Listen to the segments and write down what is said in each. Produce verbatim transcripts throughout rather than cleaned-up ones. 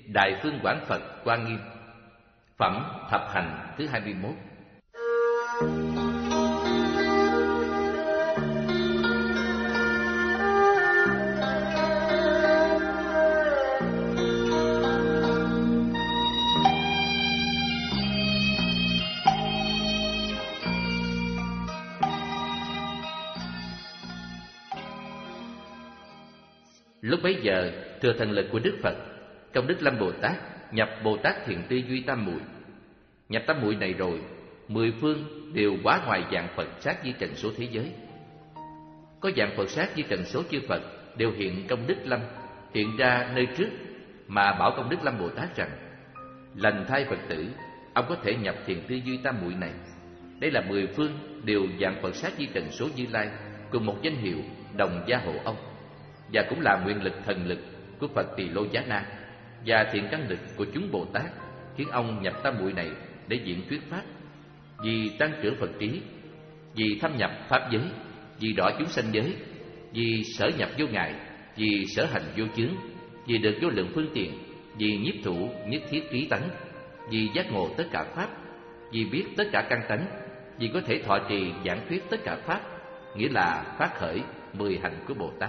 Đại Phương Quảng Phật Quan Nghiêm. Phẩm Thập Hành thứ hai mươi mốt. Lúc bấy giờ, thừa thần lực của Đức Phật, Công Đức Lâm Bồ Tát nhập Bồ Tát Thiện Tư Duy Tam Muội. Nhập tam muội này rồi, mười phương đều quá ngoài dạng Phật sát di trần số thế giới. Có dạng Phật sát di trần số chư Phật đều hiện Công Đức Lâm, hiện ra nơi trước mà bảo Công Đức Lâm Bồ Tát rằng: lành thay Phật tử, ông có thể nhập Thiện Tư Duy Tam Muội này. Đây là mười phương đều dạng Phật sát di trần số Như Lai, cùng một danh hiệu, đồng gia hộ ông, và cũng là nguyện lực thần lực của Phật Tỳ Lô Giá Na và thiện căn lực của chúng Bồ Tát, khiến ông nhập tam muội này để diễn thuyết pháp, vì tăng trưởng Phật trí, vì thâm nhập pháp giới, vì đỏ chúng sanh giới, vì sở nhập vô ngại, vì sở hành vô chướng, vì được vô lượng phương tiện, vì nhiếp thủ nhất thiết trí tánh, vì giác ngộ tất cả pháp, vì biết tất cả căn tánh, vì có thể thọ trì giảng thuyết tất cả pháp, nghĩa là phát khởi mười hạnh của Bồ Tát.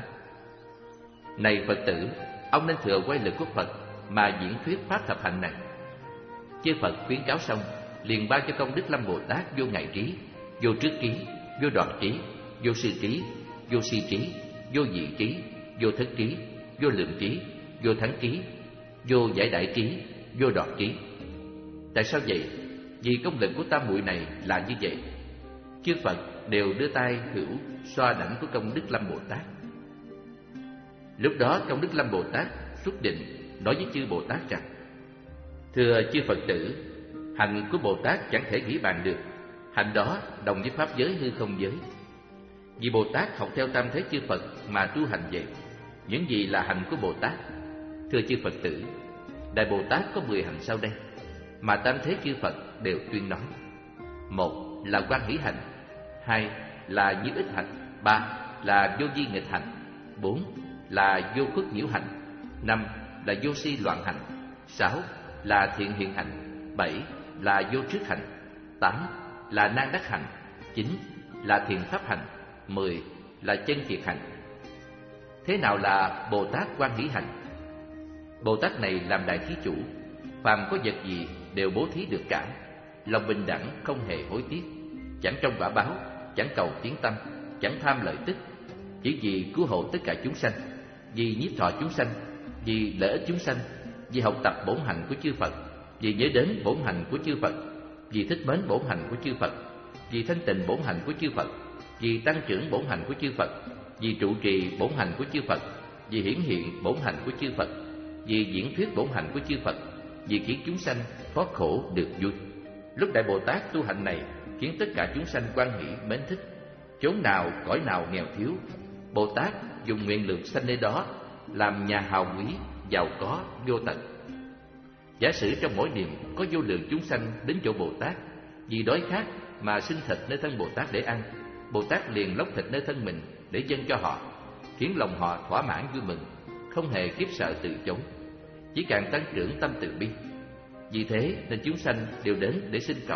Này Phật tử, ông nên thừa quay lực của Phật mà diễn thuyết pháp thập hạnh này. Chư Phật khuyến cáo xong, liền ban cho Công Đức Lâm Bồ Tát vô ngại trí, vô trước trí, vô đoạn trí, vô sư trí, vô si trí, vô dị trí, vô thất trí, vô lượng trí, vô thắng trí, vô giải đại trí, vô đoạn trí. Tại sao vậy? Vì công lực của tam muội này là như vậy. Chư Phật đều đưa tay hữu xoa đảnh của Công Đức Lâm Bồ Tát. Lúc đó Công Đức Lâm Bồ Tát xuất định nói với chư Bồ Tát rằng: thưa chư Phật tử, hạnh của Bồ Tát chẳng thể nghĩ bàn được. Hạnh đó đồng với pháp giới hư không giới. Vì Bồ Tát học theo tam thế chư Phật mà tu hành vậy. Những gì là hạnh của Bồ Tát? Thưa chư Phật tử, Đại Bồ Tát có mười hạnh sau đây mà tam thế chư Phật đều tuyên nói. Một là quan hỷ hạnh, hai là như ích hạnh, ba là vô vi nghịch hạnh, bốn là vô khuất nhiễu hạnh, năm là vô si loạn hạnh, sáu là thiện hiện hạnh, bảy là vô trước hạnh, tám là nan đắc hạnh, chín là thiện pháp hạnh, mười là chân kiệt hạnh. Thế nào là Bồ Tát quan hỷ hạnh? Bồ Tát này làm đại thí chủ, phàm có vật gì đều bố thí được cả, lòng bình đẳng không hề hối tiếc, chẳng trông quả báo, chẳng cầu tiếng tăm, chẳng tham lợi tức, chỉ vì cứu hộ tất cả chúng sanh, vì nhiếp thọ chúng sanh, vì lợi ích chúng sanh, vì học tập bổn hạnh của chư Phật, vì nhớ đến bổn hạnh của chư Phật, vì thích mến bổn hạnh của chư Phật, vì thanh tịnh bổn hạnh của chư Phật, vì tăng trưởng bổn hạnh của chư Phật, vì trụ trì bổn hạnh của chư Phật, vì hiển hiện bổn hạnh của chư Phật, vì diễn thuyết bổn hạnh của chư Phật, vì khiến chúng sanh thoát khổ được vui. Lúc Đại Bồ Tát tu hạnh này khiến tất cả chúng sanh quan hỷ mến thích. Chốn nào cõi nào nghèo thiếu, Bồ Tát dùng nguyện lượng sanh nơi đó, làm nhà hào quý, giàu có vô tận. Giả sử trong mỗi niệm có vô lượng chúng sanh đến chỗ Bồ Tát, vì đói khát mà xin thịt nơi thân Bồ Tát để ăn, Bồ Tát liền lóc thịt nơi thân mình để dâng cho họ, khiến lòng họ thỏa mãn vui mừng, không hề khiếp sợ từ chối, chỉ càng tăng trưởng tâm từ bi. Vì thế nên chúng sanh đều đến để xin cầu.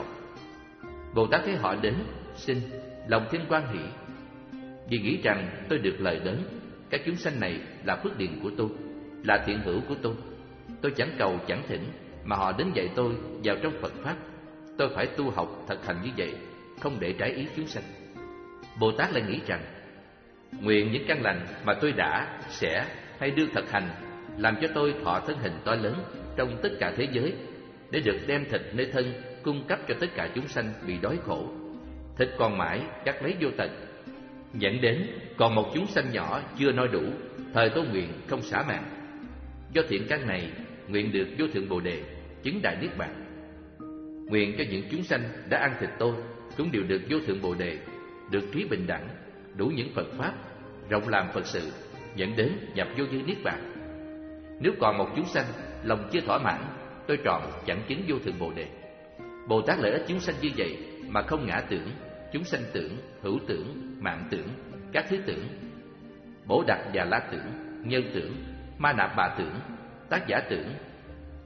Bồ Tát thấy họ đến xin, lòng thêm quan hỷ, vì nghĩ rằng tôi được lợi lớn, các chúng sanh này là phước điền của tôi, là thiện hữu của tôi. Tôi chẳng cầu chẳng thỉnh mà họ đến dạy tôi vào trong Phật pháp. Tôi phải tu học thực hành như vậy, không để trái ý chúng sanh. Bồ Tát lại nghĩ rằng nguyện những căn lành mà tôi đã, sẽ hay đương thực hành làm cho tôi thọ thân hình to lớn trong tất cả thế giới, để được đem thịt nơi thân cung cấp cho tất cả chúng sanh bị đói khổ. Thịt còn mãi cắt lấy vô tận, dẫn đến còn một chúng sanh nhỏ chưa no đủ, thời tôi nguyện không xả mạng. Do thiện căn này, nguyện được vô thượng Bồ Đề, chứng đại niết bàn. Nguyện cho những chúng sanh đã ăn thịt tôi cũng đều được vô thượng Bồ Đề, được trí bình đẳng, đủ những Phật pháp, rộng làm Phật sự, dẫn đến nhập vô vi niết bàn. Nếu còn một chúng sanh lòng chưa thỏa mãn, tôi trọn chẳng chứng vô thượng Bồ Đề. Bồ Tát lợi ích chúng sanh như vậy mà không ngã tưởng, chúng sanh tưởng, hữu tưởng, mạng tưởng, các thứ tưởng, bổ đặc và la tưởng, nhân tưởng, ma nạp bà tưởng, tác giả tưởng,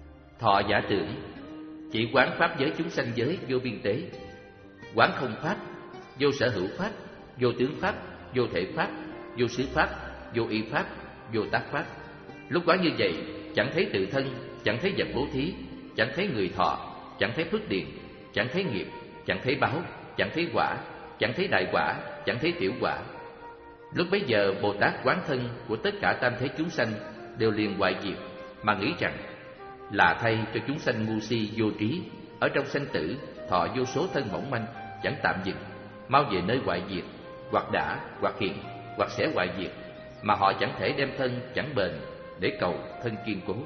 Thọ giả tưởng, chỉ quán pháp giới chúng sanh giới vô biên tế. Quán không pháp, vô sở hữu pháp, vô tướng pháp, vô thể pháp, vô xứ pháp, vô y pháp, vô tác pháp. Lúc quán như vậy, chẳng thấy tự thân, chẳng thấy vật bố thí, chẳng thấy người thọ, chẳng thấy phước điền, chẳng thấy nghiệp, chẳng thấy báo, chẳng thấy quả, chẳng thấy đại quả, chẳng thấy tiểu quả. Lúc bấy giờ Bồ Tát quán thân của tất cả tam thế chúng sanh đều liền hoại diệt, mà nghĩ rằng là thay cho chúng sanh ngu si vô trí, ở trong sanh tử thọ vô số thân mỏng manh, chẳng tạm dừng, mau về nơi hoại diệt, hoặc đã, hoặc hiện, hoặc sẽ hoại diệt, mà họ chẳng thể đem thân chẳng bền để cầu thân kiên cố.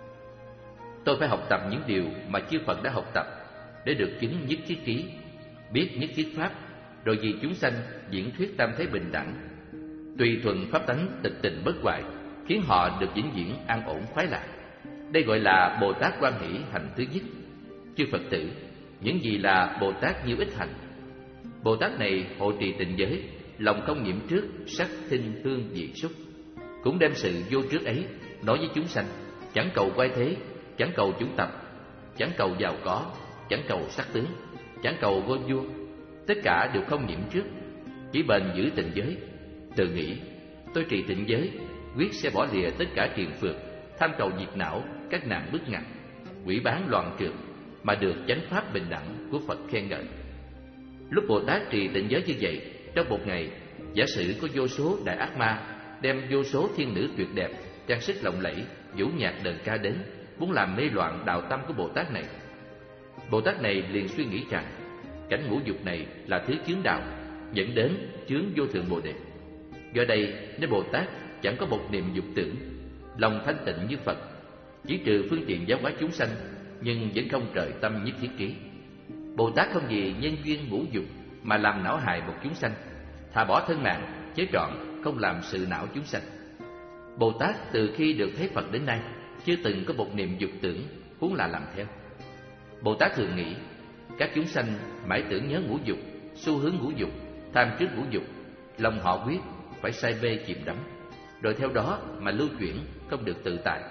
Tôi phải học tập những điều mà chư Phật đã học tập, để được chứng nhất thiết trí, biết nhất thiết pháp, rồi vì chúng sanh diễn thuyết tam thế bình đẳng, tùy thuận pháp tánh tịch tình bất hoại, khiến họ được vĩnh viễn an ổn khoái lạc. Đây gọi là Bồ Tát Quan Hỷ hành thứ nhất. Chư Phật tử, những gì là Bồ Tát nhiêu ích hành? Bồ Tát này hộ trì tịnh giới, lòng không nhiễm trước sắc thinh hương vị xúc, cũng đem sự vô trước ấy nói với chúng sanh, chẳng cầu quay thế, chẳng cầu chúng tập, chẳng cầu giàu có, chẳng cầu sắc tướng, chẳng cầu ngôi vua, tất cả đều không nhiễm trước, chỉ bền giữ tịnh giới. Tự nghĩ, tôi trì tịnh giới, quyết sẽ bỏ lìa tất cả triền phược, tham cầu diệt não, các nạn bức ngặt, quỷ bán loạn trược, mà được chánh pháp bình đẳng của Phật khen ngợi. Lúc Bồ Tát trì tịnh giới như vậy, trong một ngày, giả sử có vô số đại ác ma đem vô số thiên nữ tuyệt đẹp, trang sức lộng lẫy, vũ nhạc đờn ca đến, muốn làm mê loạn đạo tâm của Bồ Tát này. Bồ Tát này liền suy nghĩ rằng cảnh ngũ dục này là thứ chướng đạo, dẫn đến chướng vô thượng Bồ Đề. Do đây nếu Bồ Tát chẳng có một niệm dục tưởng, lòng thanh tịnh như Phật, chỉ trừ phương tiện giáo hóa chúng sanh, nhưng vẫn không rời tâm nhất thiết trí. Bồ Tát không vì nhân duyên ngũ dục mà làm não hại một chúng sanh, thà bỏ thân mạng, chế trọn không làm sự não chúng sanh. Bồ Tát từ khi được thấy Phật đến nay, chưa từng có một niệm dục tưởng, huống là làm theo. Bồ Tát thường nghĩ, các chúng sanh mãi tưởng nhớ ngũ dục, xu hướng ngũ dục, tham trước ngũ dục, lòng họ quyết phải say mê chìm đắm, rồi theo đó mà lưu chuyển, không được tự tại.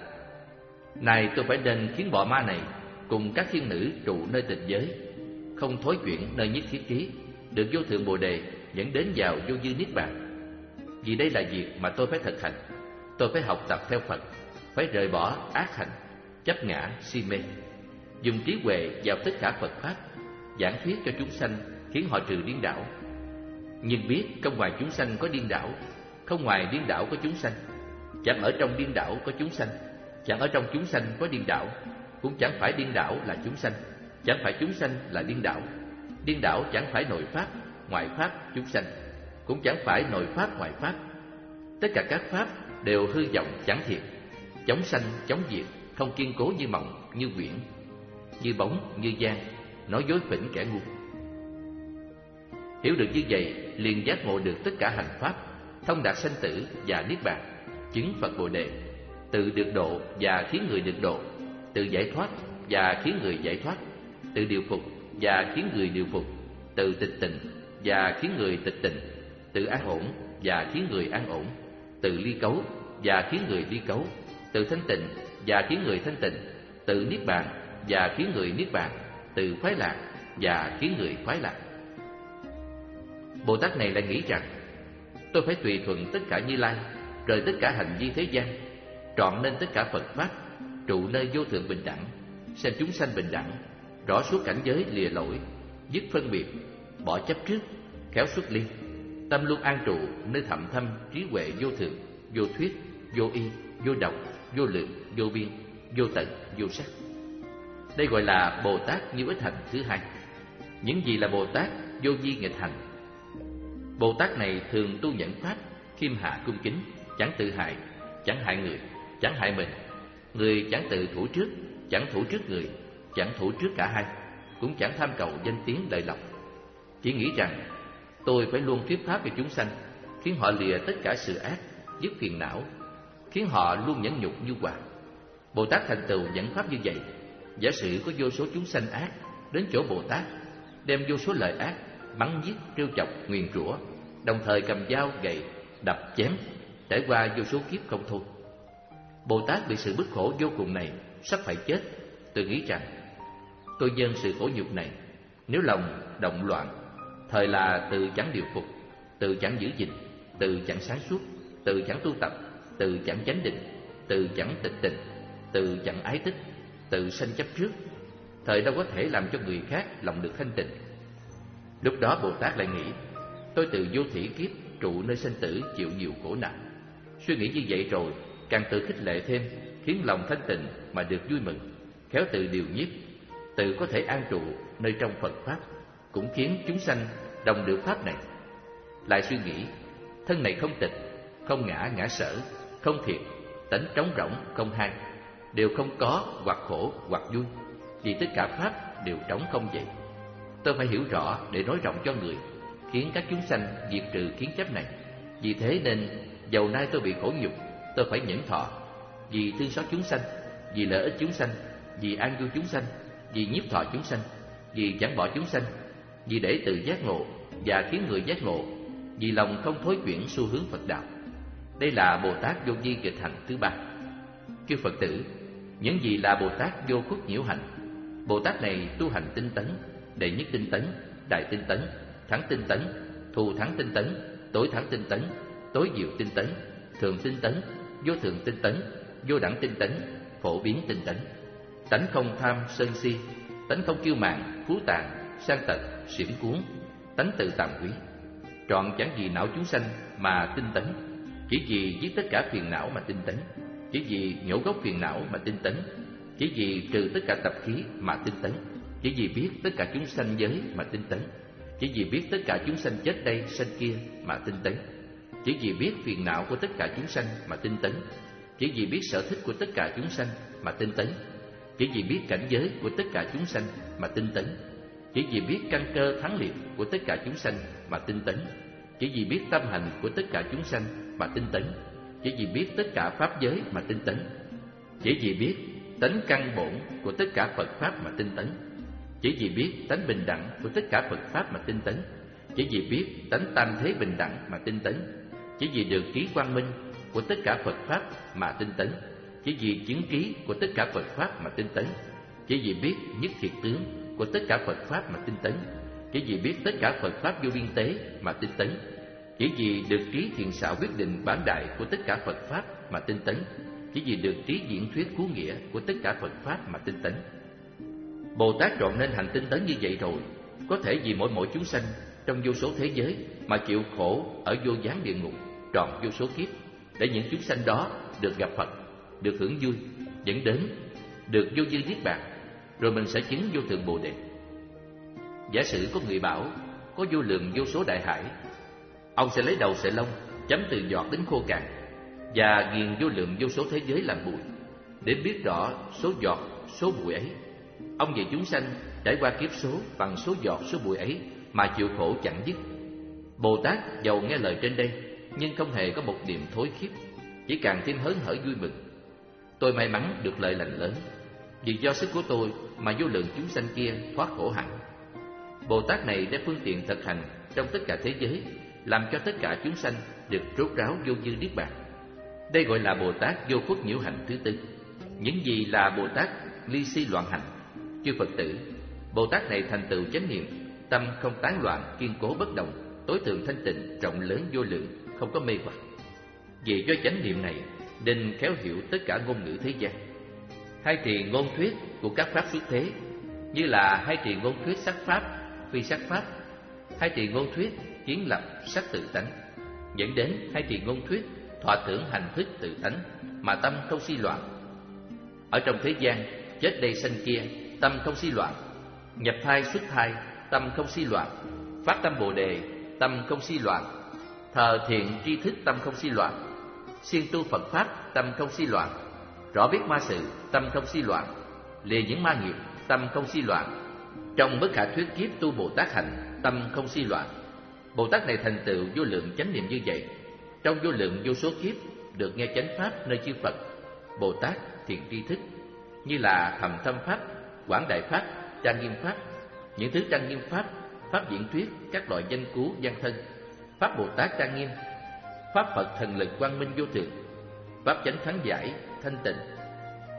Này tôi phải nên khiến bọ ma này cùng các thiên nữ trụ nơi tịnh giới, không thối chuyển nơi nhất thiết trí, được vô thượng Bồ Đề, dẫn đến vào vô dư niết bàn. Vì đây là việc mà tôi phải thực hành. Tôi phải học tập theo Phật, phải rời bỏ ác hành, chấp ngã, si mê, dùng trí huệ vào tất cả Phật pháp, giảng thuyết cho chúng sanh, khiến họ trừ điên đảo. Nhưng biết không ngoài chúng sanh có điên đảo, không ngoài điên đảo có chúng sanh, chẳng ở trong điên đảo có chúng sanh, chẳng ở trong chúng sanh có điên đảo, cũng chẳng phải điên đảo là chúng sanh, chẳng phải chúng sanh là điên đảo. Điên đảo chẳng phải nội pháp, ngoại pháp chúng sanh, cũng chẳng phải nội pháp ngoại pháp. Tất cả các pháp đều hư vọng chẳng thiệt, chống sanh chống diệt, không kiên cố như mộng, như quyển, như bóng, như gian, nói dối phỉnh kẻ ngu. Hiểu được như vậy, liền giác ngộ được tất cả hành pháp, thông đạt sanh tử và niết bàn, chứng Phật Bồ Đề, tự được độ và khiến người được độ, tự giải thoát và khiến người giải thoát, tự điều phục và khiến người điều phục, tự tịch tịnh và khiến người tịch tịnh, tự an ổn và khiến người an ổn, tự ly cấu và khiến người ly cấu, tự thanh tịnh và khiến người thanh tịnh, tự niết bàn và khiến người niết bàn, tự khoái lạc và khiến người khoái lạc. Bồ Tát này lại nghĩ rằng, tôi phải tùy thuận tất cả Như Lai, rời tất cả hành vi thế gian, trọn nên tất cả Phật pháp, trụ nơi vô thượng bình đẳng, xem chúng sanh bình đẳng, rõ suốt cảnh giới lìa lỗi, dứt phân biệt, bỏ chấp trước, khéo xuất ly, tâm luôn an trụ nơi thậm thâm trí huệ vô thượng, vô thuyết, vô y, vô độc, vô lượng, vô biên, vô tận, vô sắc. Đây gọi là Bồ Tát nhiêu ích hành thứ hai. Những gì là Bồ Tát vô vi nghịch hành? Bồ Tát này thường tu nhẫn pháp, khiêm hạ cung kính, chẳng tự hại, chẳng hại người, chẳng hại mình. Người chẳng tự thủ trước, chẳng thủ trước người, chẳng thủ trước cả hai, cũng chẳng tham cầu danh tiếng lợi lộc. Chỉ nghĩ rằng tôi phải luôn thuyết pháp về chúng sanh, khiến họ lìa tất cả sự ác, dứt phiền não, khiến họ luôn nhẫn nhục như hòa. Bồ Tát thành tựu nhẫn pháp như vậy. Giả sử có vô số chúng sanh ác đến chỗ Bồ Tát, đem vô số lời ác mắng giết, trêu chọc, nguyền rủa, đồng thời cầm dao gậy đập chém, trải qua vô số kiếp không thôi. Bồ Tát bị sự bức khổ vô cùng này, sắp phải chết, tôi nghĩ rằng tôi dâng sự khổ nhục này. Nếu lòng động loạn, thời là từ chẳng điều phục, từ chẳng giữ gìn, từ chẳng sáng suốt, từ chẳng tu tập, từ chẳng chánh định, từ chẳng tịch tịnh, từ chẳng ái tích, từ sanh chấp trước, thời đâu có thể làm cho người khác lòng được thanh tịnh. Lúc đó Bồ Tát lại nghĩ, tôi từ vô thỉ kiếp trụ nơi sanh tử chịu nhiều khổ nạn. Suy nghĩ như vậy rồi càng tự khích lệ thêm, khiến lòng thanh tịnh mà được vui mừng, khéo tự điều nhiếp, tự có thể an trụ nơi trong Phật pháp, cũng khiến chúng sanh đồng được pháp này. Lại suy nghĩ, thân này không tịch, không ngã ngã sở, không thiệt, tánh trống rỗng không hai, đều không có hoặc khổ hoặc vui, vì tất cả pháp đều trống không vậy. Tôi phải hiểu rõ để nói rộng cho người, khiến các chúng sanh diệt trừ kiến chấp này. Vì thế nên dầu nay tôi bị khổ nhục, tôi phải nhẫn thọ, vì thương xót chúng sanh, vì lợi ích chúng sanh, vì an vui chúng sanh, vì nhiếp thọ chúng sanh, vì chẳng bỏ chúng sanh, vì để tự giác ngộ và khiến người giác ngộ, vì lòng không thối chuyển xu hướng Phật đạo. Đây là Bồ Tát vô vi nghịch hành thứ ba. Chư Phật tử, những gì là Bồ Tát vô khuất nhiễu hành? Bồ Tát này tu hành tinh tấn, đệ nhất tinh tấn, đại tinh tấn, thắng tinh tấn, thù thắng tinh tấn, tối thắng tinh tấn, tối diệu tinh tấn, thường tinh tấn, vô thường tinh tấn, vô đẳng tinh tấn, phổ biến tinh tấn. Tánh không tham sân si, tánh không kiêu mạn, phú tàn, sang tật, xiểm cuốn, tánh tự tàm quý. Trọn chẳng vì não chúng sanh mà tinh tấn, chỉ vì giết tất cả phiền não mà tinh tấn, chỉ vì nhổ gốc phiền não mà tinh tấn, chỉ vì trừ tất cả tập khí mà tinh tấn, chỉ vì biết tất cả chúng sanh giới mà tinh tấn, chỉ vì biết tất cả chúng sanh chết đây sanh kia mà tinh tấn, chỉ vì biết phiền não của tất cả chúng sanh mà tinh tấn, chỉ vì biết sở thích của tất cả chúng sanh mà tinh tấn, chỉ vì biết cảnh giới của tất cả chúng sanh mà tinh tấn, chỉ vì biết căn cơ thắng liệt của tất cả chúng sanh mà tinh tấn, chỉ vì biết tâm hành của tất cả chúng sanh mà tinh tấn, chỉ vì biết tất cả pháp giới mà tinh tấn, chỉ vì biết tánh căn bổn của tất cả Phật pháp mà tinh tấn, chỉ vì biết tánh bình đẳng của tất cả Phật pháp mà tinh tấn, chỉ vì biết tánh tam thế bình đẳng mà tinh tấn, chỉ vì được trí quang minh của tất cả Phật pháp mà tinh tấn, chỉ vì chứng trí của tất cả Phật pháp mà tinh tấn, chỉ vì biết nhất thiệt tướng của tất cả Phật pháp mà tinh tấn, chỉ vì biết tất cả Phật pháp vô biên tế mà tinh tấn, chỉ vì được trí thiện xảo quyết định bản đại của tất cả Phật pháp mà tinh tấn, chỉ vì được trí diễn thuyết cứu nghĩa của tất cả Phật pháp mà tinh tấn. Bồ Tát trọn nên hành tinh tấn như vậy rồi, có thể vì mỗi mỗi chúng sanh trong vô số thế giới mà chịu khổ ở vô gián địa ngục trọn vô số kiếp, để những chúng sanh đó được gặp Phật, được hưởng vui, dẫn đến được vô dư niết bàn, rồi mình sẽ chứng vô thượng Bồ Đề. Giả sử có người bảo có vô lượng vô số đại hải, ông sẽ lấy đầu sợi lông chấm từ giọt đến khô cạn và nghiền vô lượng vô số thế giới làm bụi, để biết rõ số giọt số bụi ấy. Ông về chúng sanh trải qua kiếp số bằng số giọt số bụi ấy mà chịu khổ chẳng dứt. Bồ Tát dầu nghe lời trên đây nhưng không hề có một niệm thối khiếp, chỉ càng thêm hớn hở vui mừng. Tôi may mắn được lợi lành lớn, vì do sức của tôi mà vô lượng chúng sanh kia thoát khổ hẳn. Bồ Tát này đem phương tiện thực hành trong tất cả thế giới, làm cho tất cả chúng sanh được rốt ráo vô dư niết bàn. Đây gọi là Bồ Tát vô khuất nhiễu hành thứ tư. Những gì là Bồ Tát ly si loạn hành? Chư Phật tử, Bồ Tát này thành tựu chánh niệm, tâm không tán loạn, kiên cố bất động, tối thượng thanh tịnh, rộng lớn vô lượng, không có mê hoặc. Vì do chánh niệm này nên khéo hiểu tất cả ngôn ngữ thế gian. Hai trì ngôn thuyết của các pháp xuất thế, như là hai trì ngôn thuyết sắc pháp, phi sắc pháp, hai trì ngôn thuyết kiến lập sắc tự tánh, dẫn đến hai trì ngôn thuyết thọ tưởng hành thức tự tánh, mà tâm không si loạn. Ở trong thế gian, chết đây sanh kia, tâm không si loạn; nhập thai xuất thai, tâm không si loạn; phát tâm Bồ Đề, tâm không si loạn; thờ thiện tri thức, tâm không si loạn; siêng tu Phật pháp, tâm không si loạn; rõ biết ma sự, tâm không si loạn; lìa những ma nghiệp, tâm không si loạn. Trong bất khả thuyết kiếp tu Bồ Tát hành, tâm không si loạn. Bồ Tát này thành tựu vô lượng chánh niệm như vậy, trong vô lượng vô số kiếp được nghe chánh pháp nơi chư Phật, Bồ Tát thiện tri thức, như là thầm thâm pháp, quảng đại pháp, trang nghiêm pháp, những thứ trang nghiêm pháp, pháp diễn thuyết, các loại danh cứu văn thân, pháp Bồ Tát trang nghiêm, pháp Phật thần lực quang minh vô thượng, pháp chánh thắng giải thanh tịnh,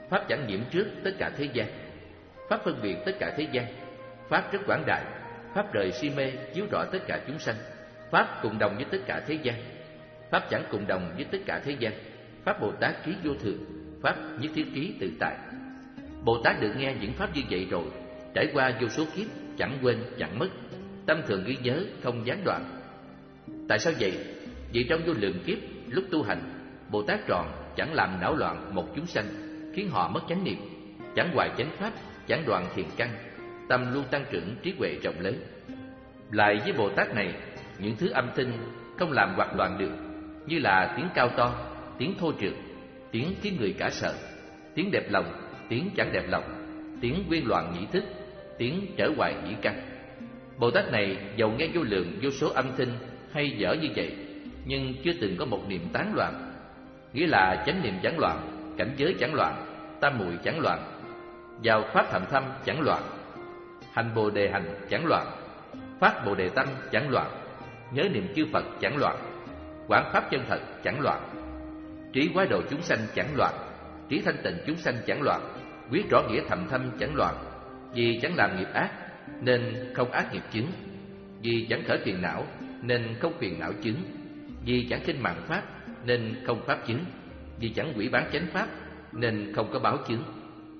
Pháp chẳng nhiễm trước tất cả thế gian. Pháp phân biệt tất cả thế gian. Pháp rất quảng đại. Pháp rời si mê chiếu rõ tất cả chúng sanh. Pháp cùng đồng với tất cả thế gian. Pháp chẳng cùng đồng với tất cả thế gian. Pháp Bồ Tát trí vô thường. Pháp nhất thiết trí tự tại. Bồ Tát được nghe những pháp như vậy rồi, trải qua vô số kiếp, chẳng quên chẳng mất, tâm thường ghi nhớ, không gián đoạn. Tại sao vậy? Vì trong vô lượng kiếp, lúc tu hành, Bồ Tát tròn chẳng làm não loạn một chúng sanh, khiến họ mất chánh niệm, chẳng hoài chánh pháp, chẳng đoạn thiền căn, tâm luôn tăng trưởng trí huệ rộng lớn. Lại với Bồ Tát này, những thứ âm thanh không làm hoạt loạn được, như là tiếng cao to, tiếng thô trượt, tiếng khiến người cả sợ, tiếng đẹp lòng, tiếng chẳng đẹp lòng, tiếng quyên loạn nhĩ thức, tiếng trở hoài nhĩ căn. Bồ Tát này dầu nghe vô lượng vô số âm thanh hay dở như vậy, nhưng chưa từng có một niệm tán loạn, nghĩa là chánh niệm chẳng loạn, cảnh giới chẳng loạn, tam muội chẳng loạn, vào pháp thầm thâm chẳng loạn, hành bồ đề hành chẳng loạn, phát bồ đề tâm chẳng loạn, nhớ niệm chư Phật chẳng loạn, quán pháp chân thật chẳng loạn, trí quái độ chúng sanh chẳng loạn, trí thanh tịnh chúng sanh chẳng loạn, quyết rõ nghĩa thầm thâm chẳng loạn. Vì chẳng làm nghiệp ác nên không ác nghiệp chướng, vì chẳng khởi phiền não nên không phiền não chướng, vì chẳng khinh mạng pháp nên không pháp chướng, vì chẳng hủy bán chánh pháp nên không có báo chướng.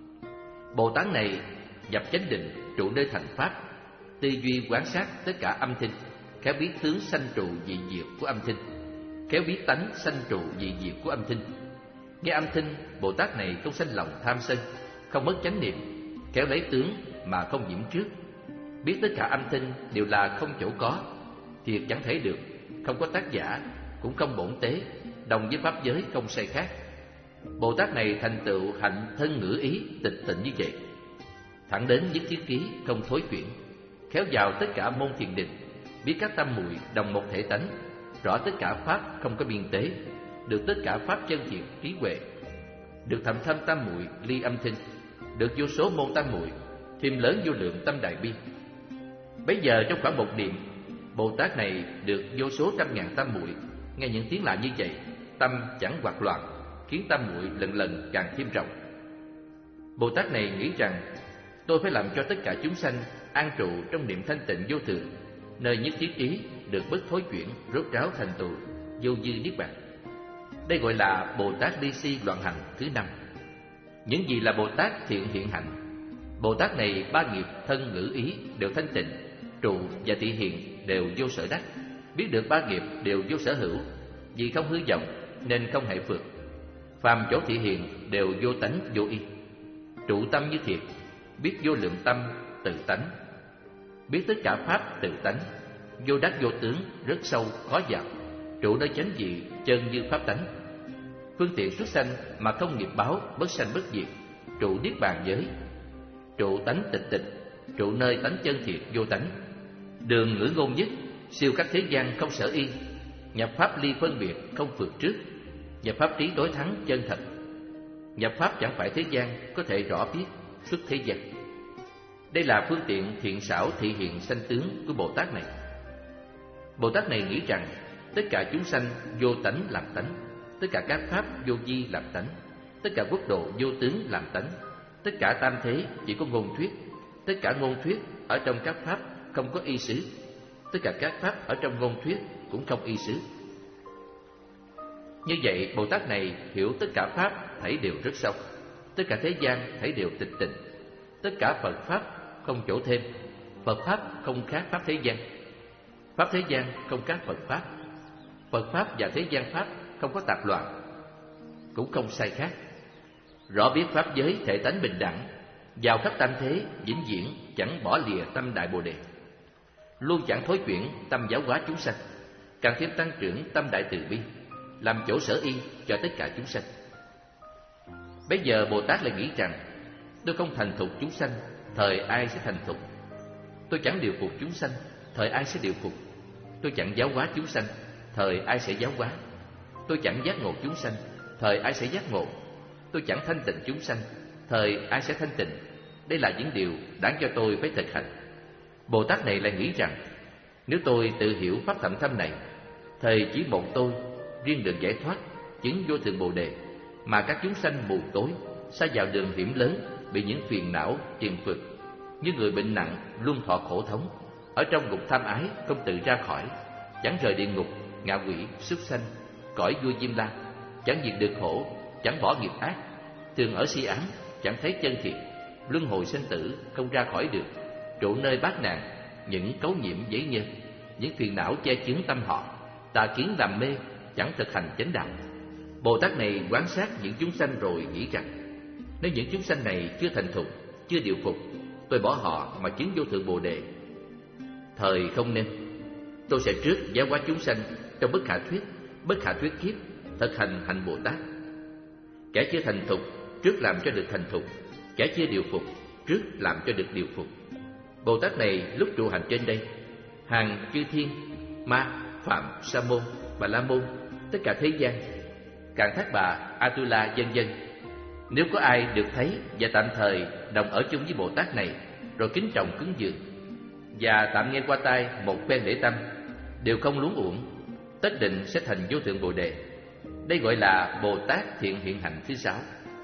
Bồ Tát này nhập chánh định, trụ nơi thành pháp, tư duy quán sát tất cả âm thanh, khéo biết tướng sanh trụ dị diệt của âm thanh, khéo biết tánh sanh trụ dị diệt của âm thanh. Nghe âm thanh, Bồ Tát này không sanh lòng tham sân, không mất chánh niệm, khéo lấy tướng mà không nhiễm trước, biết tất cả âm thanh đều là không chỗ có, thiệt chẳng thể được, không có tác giả, cũng không bổn tế, đồng với pháp giới không sai khác. Bồ Tát này thành tựu hạnh thân ngữ ý tịch tịnh như vậy, thẳng đến nhất thiết ký không thối chuyển, khéo vào tất cả môn thiền định, biết các tâm muội đồng một thể tánh, rõ tất cả pháp không có biên tế, được tất cả pháp chân thiện trí huệ, được thầm thâm tam muội ly âm thanh, được vô số môn tam muội, thêm lớn vô lượng tâm đại bi. Bấy giờ trong khoảng một niệm, Bồ Tát này được vô số trăm ngàn tam muội, nghe những tiếng lạ như vậy, tâm chẳng hoạt loạn, khiến tam muội lần lần càng thêm rộng. Bồ Tát này nghĩ rằng, tôi phải làm cho tất cả chúng sanh an trụ trong niệm thanh tịnh vô thường, nơi nhất thiết trí được bất thối chuyển, rốt ráo thành tựu vô dư niết bàn. Đây gọi là Bồ Tát ly si loạn hành thứ năm. Những gì là Bồ Tát thiện hiện hạnh? Bồ Tát này ba nghiệp thân ngữ ý đều thanh tịnh, trụ và thị hiện đều vô sở đắc, biết được ba nghiệp đều vô sở hữu, vì không hư vọng nên không hệ phược. Phàm chỗ thị hiện đều vô tánh vô y, trụ tâm như thiệt, biết vô lượng tâm tự tánh, biết tất cả pháp tự tánh, vô đắc vô tướng rất sâu khó vào, trụ nơi chánh vị chân như pháp tánh, phương tiện xuất sanh mà không nghiệp báo, bất sanh bất diệt, trụ niết bàn giới, trụ tánh tịch tịch, trụ nơi tánh chân thiệt vô tánh, đường ngữ ngôn nhất, siêu các thế gian không sở y, nhập pháp ly phân biệt không phượt trước, nhập pháp trí đối thắng chân thật, nhập pháp chẳng phải thế gian có thể rõ biết xuất thế gian. Đây là phương tiện thiện xảo thị hiện sanh tướng của Bồ Tát này. Bồ Tát này nghĩ rằng tất cả chúng sanh vô tánh làm tánh, tất cả các pháp vô vi làm tánh, tất cả quốc độ vô tướng làm tánh, tất cả tam thế chỉ có ngôn thuyết, tất cả ngôn thuyết ở trong các pháp không có y xứ, tất cả các pháp ở trong ngôn thuyết cũng không y xứ. Như vậy Bồ Tát này hiểu tất cả pháp thảy đều rất sâu, tất cả thế gian thảy đều tịch tịnh, tất cả Phật pháp không chỗ thêm, Phật pháp không khác pháp thế gian, pháp thế gian không khác Phật pháp, Phật pháp và thế gian pháp không có tạp loạn, cũng không sai khác. Rõ biết pháp giới thể tánh bình đẳng, vào khắp tam thế vĩnh viễn chẳng bỏ lìa tâm đại bồ đề, luôn chẳng thối chuyển tâm giáo hóa chúng sanh, càng thêm tăng trưởng tâm đại từ bi, làm chỗ sở y cho tất cả chúng sanh. Bây giờ Bồ Tát lại nghĩ rằng, tôi không thành thục chúng sanh, thời ai sẽ thành thục? Tôi chẳng điều phục chúng sanh, thời ai sẽ điều phục? Tôi chẳng giáo hóa chúng sanh, thời ai sẽ giáo hóa? Tôi chẳng giác ngộ chúng sanh, thời ai sẽ giác ngộ? Tôi chẳng thanh tịnh chúng sanh, thời ai sẽ thanh tịnh? Đây là những điều đáng cho tôi phải thực hành. Bồ Tát này lại nghĩ rằng, nếu tôi tự hiểu pháp thậm thâm này, thời chỉ một tôi riêng được giải thoát, chứng vô thượng bồ đề, mà các chúng sanh mù tối, sa vào đường hiểm lớn, bị những phiền não triền phượt, như người bệnh nặng luôn thọ khổ thống, ở trong ngục tham ái không tự ra khỏi, chẳng rời địa ngục, ngạ quỷ, súc sanh, cõi vua Diêm La, chẳng diệt được khổ, chẳng bỏ nghiệp ác, thường ở si ám, chẳng thấy chân thiện, luân hồi sinh tử không ra khỏi được, trụ nơi bát nạn, những cấu nhiễm giấy nhơ, những phiền não che chướng tâm họ, tà kiến làm mê, chẳng thực hành chánh đạo. Bồ Tát này quan sát những chúng sanh rồi nghĩ rằng, nếu những chúng sanh này chưa thành thục, chưa điều phục, tôi bỏ họ mà chứng vô thượng Bồ Đề. Thời không nên, tôi sẽ trước giáo hóa chúng sanh trong bất khả thuyết, bất khả thuyết kiếp, thực hành hạnh Bồ Tát. Kẻ chưa thành thục trước làm cho được thành thục, kẻ chưa điều phục trước làm cho được điều phục. Bồ Tát này lúc trụ hành trên đây, hàng chư thiên, ma, phạm, sa môn, bà la môn, tất cả thế gian, Càn Thác Bà, Atula, vân vân, nếu có ai được thấy và tạm thời đồng ở chung với Bồ Tát này, rồi kính trọng cúng dường và tạm nghe qua tai một phen lễ tâm, đều không luống uổng, tất định sẽ thành vô thượng Bồ Đề. Đây gọi là Bồ Tát thiện hiện hạnh thứ sáu.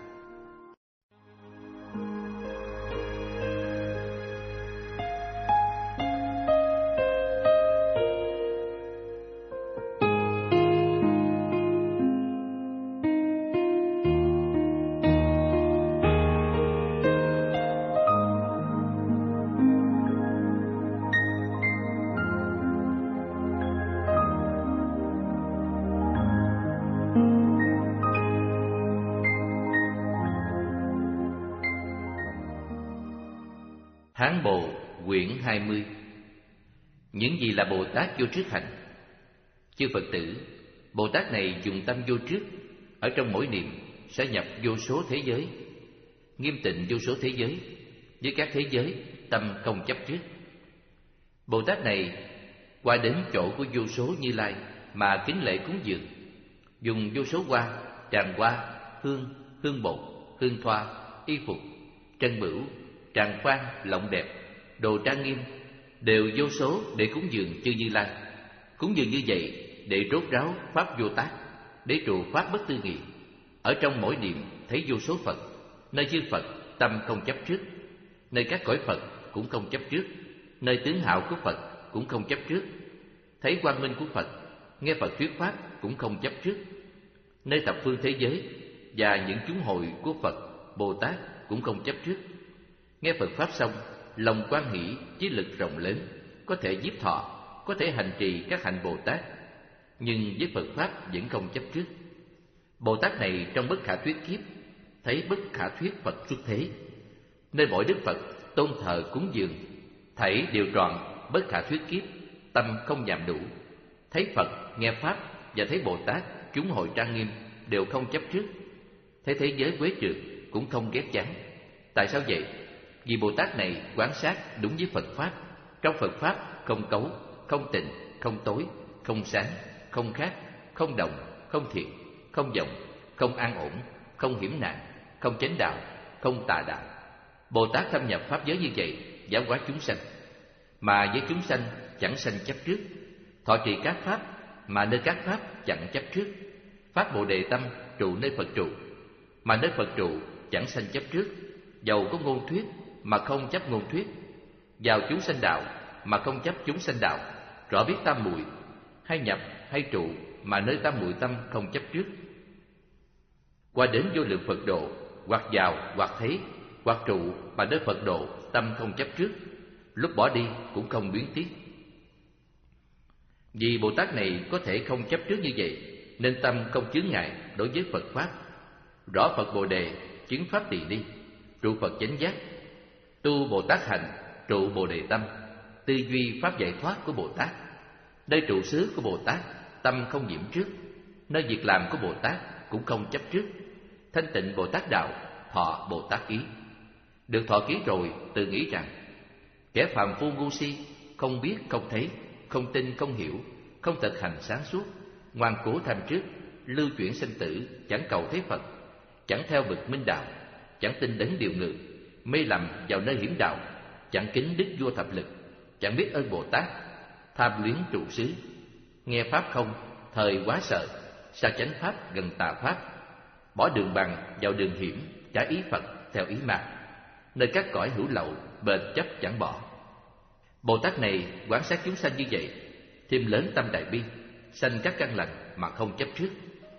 Hán Bồ quyển hai mươi. Những gì là Bồ Tát vô trước hành? Chư Phật tử, Bồ Tát này dùng tâm vô trước, ở trong mỗi niệm sẽ nhập vô số thế giới, nghiêm tịnh vô số thế giới, với các thế giới tâm không chấp trước. Bồ Tát này qua đến chỗ của vô số Như Lai mà kính lễ cúng dường, dùng vô số hoa, tràng hoa, hương, hương bột, hương thoa, y phục, trân bửu, tràng khoan, lộng đẹp, đồ trang nghiêm, đều vô số để cúng dường chư Như Lai. Cúng dường như vậy để rốt ráo pháp vô tác, để trụ pháp bất tư nghị. Ở trong mỗi niệm thấy vô số Phật, nơi chư Phật tâm không chấp trước, nơi các cõi Phật cũng không chấp trước, nơi tướng hạo của Phật cũng không chấp trước, thấy quang minh của Phật, nghe Phật thuyết pháp cũng không chấp trước, nơi thập phương thế giới và những chúng hội của Phật, Bồ Tát cũng không chấp trước. Nghe Phật pháp xong, lòng quan hỷ, chí lực rộng lớn, có thể nhiếp thọ, có thể hành trì các hạnh Bồ Tát, nhưng với Phật pháp vẫn không chấp trước. Bồ Tát này trong bất khả thuyết kiếp thấy bất khả thuyết Phật xuất thế, nơi mỗi Đức Phật tôn thờ cúng dường, thảy đều trọn bất khả thuyết kiếp, tâm không nhàm đủ. Thấy Phật, nghe pháp và thấy Bồ Tát chúng hội trang nghiêm đều không chấp trước. Thấy thế giới quế trượt cũng không ghét chán. Tại sao vậy? Vì Bồ Tát này quán sát đúng với Phật pháp. Trong Phật pháp không cấu, không tịnh, không tối, không sáng, không khác, không đồng, không thiện, không vọng, không an ổn, không hiểm nạn, không chánh đạo, không tà đạo. Bồ Tát thâm nhập pháp giới như vậy, giáo hóa chúng sanh, mà với chúng sanh chẳng sanh chấp trước, thọ trì các pháp mà nơi các pháp chẳng chấp trước. Pháp Bồ Đề tâm trụ nơi Phật trụ, mà nơi Phật trụ chẳng sanh chấp trước. Dầu có ngôn thuyết mà không chấp ngôn thuyết, vào chúng sanh đạo mà không chấp chúng sanh đạo. Rõ biết tam muội, hay nhập hay trụ mà nơi tam muội tâm không chấp trước. Qua đến vô lượng Phật độ, hoặc vào hoặc thấy, hoặc trụ mà nơi Phật độ tâm không chấp trước, lúc bỏ đi cũng không luyến tiếc. Vì Bồ Tát này có thể không chấp trước như vậy, nên tâm không chướng ngại đối với Phật pháp. Rõ Phật Bồ Đề, chứng pháp tỳ ni, trụ Phật chánh giác, tu Bồ Tát hành, trụ Bồ Đề tâm, tư duy pháp giải thoát của Bồ Tát. Nơi trụ xứ của Bồ Tát, tâm không nhiễm trước, nơi việc làm của Bồ Tát cũng không chấp trước. Thanh tịnh Bồ Tát đạo, thọ Bồ Tát ký. Được thọ ký rồi, tự nghĩ rằng kẻ phàm phu ngu si, không biết không thấy, không tin không hiểu, không thực hành sáng suốt, ngoan cố tham trước, lưu chuyển sinh tử, chẳng cầu thấy Phật, chẳng theo bậc minh đạo, chẳng tin đến điều ngự, mê lầm vào nơi hiểm đạo, chẳng kính đức vua thập lực, chẳng biết ơn Bồ Tát, tham luyến trụ xứ, nghe pháp không, thời quá sợ, xa chánh pháp gần tà pháp, bỏ đường bằng vào đường hiểm, trái ý Phật theo ý ma, nơi các cõi hữu lậu bền chấp chẳng bỏ. Bồ Tát này quan sát chúng sanh như vậy, thêm lớn tâm đại bi, sanh các căn lành mà không chấp trước.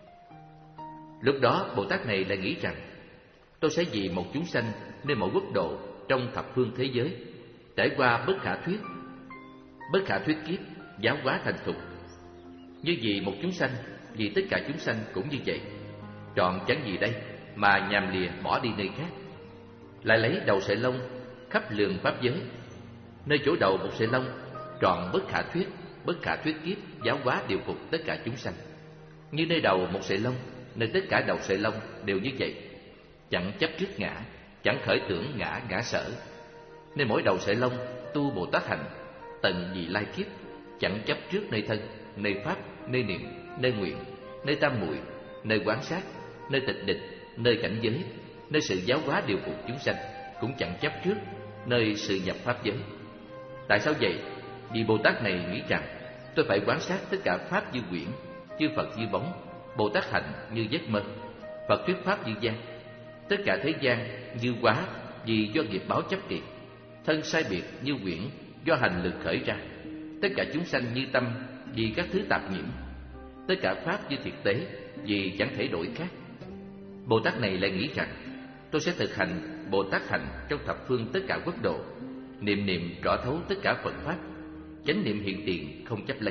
Lúc đó Bồ Tát này lại nghĩ rằng, tôi sẽ vì một chúng sanh nơi mỗi quốc độ trong thập phương thế giới trải qua bất khả thuyết, bất khả thuyết kiếp giáo hóa thành thục. Như vì một chúng sanh, vì tất cả chúng sanh cũng như vậy, trọn chẳng gì đây mà nhàm lìa bỏ đi nơi khác. Lại lấy đầu sợi lông khắp lường pháp giới, nơi chỗ đầu một sợi lông trọn bất khả thuyết, bất khả thuyết kiếp giáo hóa điều phục tất cả chúng sanh. Như nơi đầu một sợi lông, nơi tất cả đầu sợi lông đều như vậy, chẳng chấp trước ngã, chẳng khởi tưởng ngã ngã sở. Nơi mỗi đầu sợi lông tu Bồ Tát hành, tận vì lai kiếp, chẳng chấp trước nơi thân, nơi pháp, nơi niệm, nơi nguyện, nơi tam muội, nơi quán sát, nơi tịch địch, nơi cảnh giới, nơi sự giáo hóa điều phục chúng sanh, cũng chẳng chấp trước nơi sự nhập pháp giới. Tại sao vậy? Vì Bồ Tát này nghĩ rằng, tôi phải quán sát tất cả pháp như quyển, chư Phật như bóng, Bồ Tát hành như giấc mơ, Phật thuyết pháp như gian, tất cả thế gian như quá vì do nghiệp báo chấp kiệt, thân sai biệt như quyển do hành lực khởi ra, tất cả chúng sanh như tâm vì các thứ tạp nhiễm, tất cả pháp như thiệt tế vì chẳng thể đổi khác. Bồ Tát này lại nghĩ rằng, tôi sẽ thực hành Bồ Tát hành trong thập phương tất cả quốc độ, niệm niệm rõ thấu tất cả Phật pháp, chánh niệm hiện tiền không chấp lấy.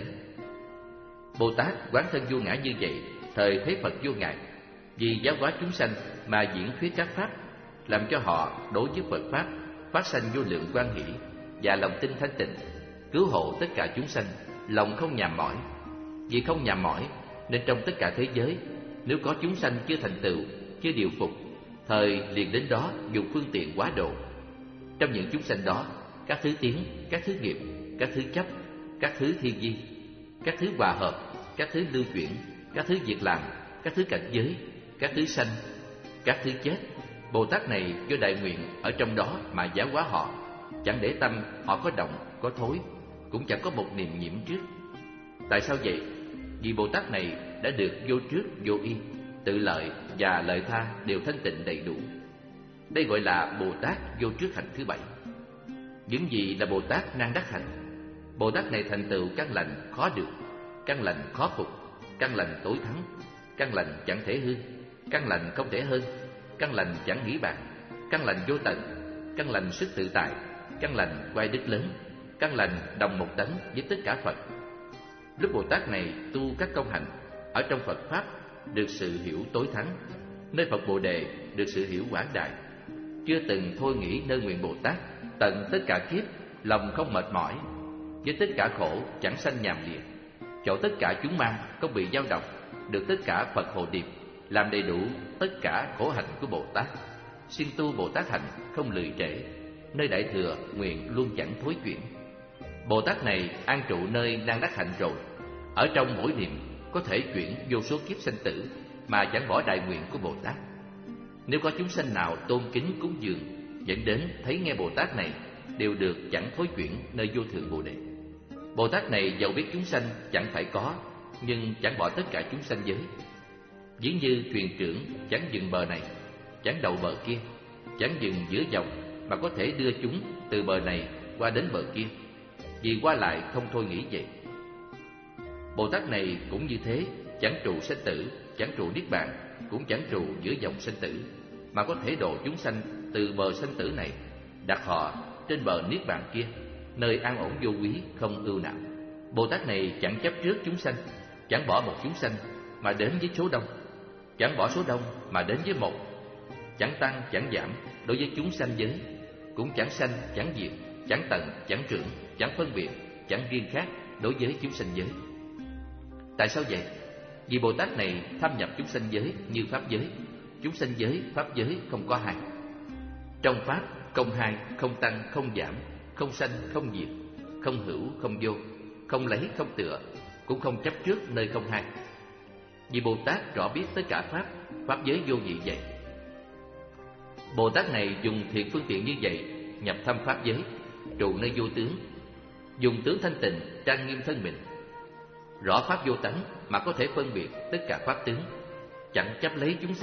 Bồ Tát quán thân vô ngã như vậy, thời thấy Phật vô ngại, vì giáo hóa chúng sanh mà diễn thuyết các pháp, làm cho họ đối với Phật pháp phát sanh vô lượng quan hỷ và lòng tin thanh tịnh, cứu hộ tất cả chúng sanh, lòng không nhàm mỏi. Vì không nhàm mỏi nên trong tất cả thế giới, nếu có chúng sanh chưa thành tựu, chưa điều phục, thời liền đến đó dùng phương tiện quá độ. Trong những chúng sanh đó, các thứ tiếng, các thứ nghiệp, các thứ chấp, các thứ thiên di, các thứ hòa hợp, các thứ lưu chuyển, các thứ việc làm, các thứ cảnh giới, các thứ sanh, các thứ chết, Bồ Tát này do đại nguyện ở trong đó mà giáo hóa họ, chẳng để tâm họ có động, có thối, cũng chẳng có một niệm nhiễm trước. Tại sao vậy? Vì Bồ Tát này đã được vô trước, vô y, tự lợi và lợi tha đều thanh tịnh đầy đủ. Đây gọi là Bồ Tát vô trước hạnh thứ bảy. Những gì là Bồ Tát năng đắc hạnh? Bồ Tát này thành tựu căn lành khó được, căn lành khó phục, căn lành tối thắng, căn lành chẳng thể hư, căn lành không thể hơn, căn lành chẳng nghĩ bàn, căn lành vô tận, căn lành sức tự tại, căn lành quay đức lớn, căn lành đồng một tánh với tất cả Phật. Lúc Bồ Tát này tu các công hạnh, ở trong Phật pháp được sự hiểu tối thắng, nơi Phật Bồ Đề được sự hiểu quảng đại, chưa từng thôi nghĩ nơi nguyện Bồ Tát, tận tất cả kiếp lòng không mệt mỏi, với tất cả khổ chẳng sanh nhàm lìa, chỗ tất cả chúng ma không bị dao động, được tất cả Phật hộ điệp, làm đầy đủ tất cả khổ hạnh của Bồ Tát, siêng tu Bồ Tát hành không lười trễ, nơi đại thừa nguyện luôn chẳng thối chuyển. Bồ Tát này an trụ nơi năng đắc hạnh rồi, ở trong mỗi niệm có thể chuyển vô số kiếp sanh tử mà chẳng bỏ đại nguyện của Bồ Tát. Nếu có chúng sanh nào tôn kính cúng dường, dẫn đến thấy nghe Bồ Tát này, đều được chẳng thối chuyển nơi vô thượng Bồ Đề. Bồ Tát này dầu biết chúng sanh chẳng phải có, nhưng chẳng bỏ tất cả chúng sanh giới. Ví như thuyền trưởng chẳng dừng bờ này, chẳng đậu bờ kia, chẳng dừng giữa dòng, mà có thể đưa chúng từ bờ này qua đến bờ kia, vì qua lại không thôi nghĩ vậy. Bồ Tát này cũng như thế, chẳng trụ sanh tử, chẳng trụ niết bàn, cũng chẳng trụ giữa dòng sanh tử, mà có thể độ chúng sanh từ bờ sanh tử này, đặt họ trên bờ niết bàn kia, nơi an ổn vô quý, không ưu não. Bồ Tát này chẳng chấp trước chúng sanh, chẳng bỏ một chúng sanh mà đến với số đông, chẳng bỏ số đông mà đến với một, chẳng tăng chẳng giảm đối với chúng sanh giới, cũng chẳng sanh chẳng diệt, chẳng tận chẳng trưởng, chẳng phân biệt, chẳng riêng khác đối với chúng sanh giới. Tại sao vậy? Vì Bồ Tát này thâm nhập chúng sanh giới như pháp giới, chúng sanh giới, pháp giới không có hai. Trong pháp không hai, không tăng, không giảm, không sanh, không diệt, không hữu, không vô, không lấy, không tựa, cũng không chấp trước nơi không hai. Vì Bồ Tát rõ biết tất cả pháp, pháp giới vô nhị vậy. Bồ Tát này dùng thiện phương tiện như vậy, nhập thâm pháp giới, trụ nơi vô tướng, dùng tướng thanh tịnh trang nghiêm thân mình, rõ pháp vô tánh mà có thể phân biệt tất cả pháp tướng, chẳng chấp lấy chúng sanh,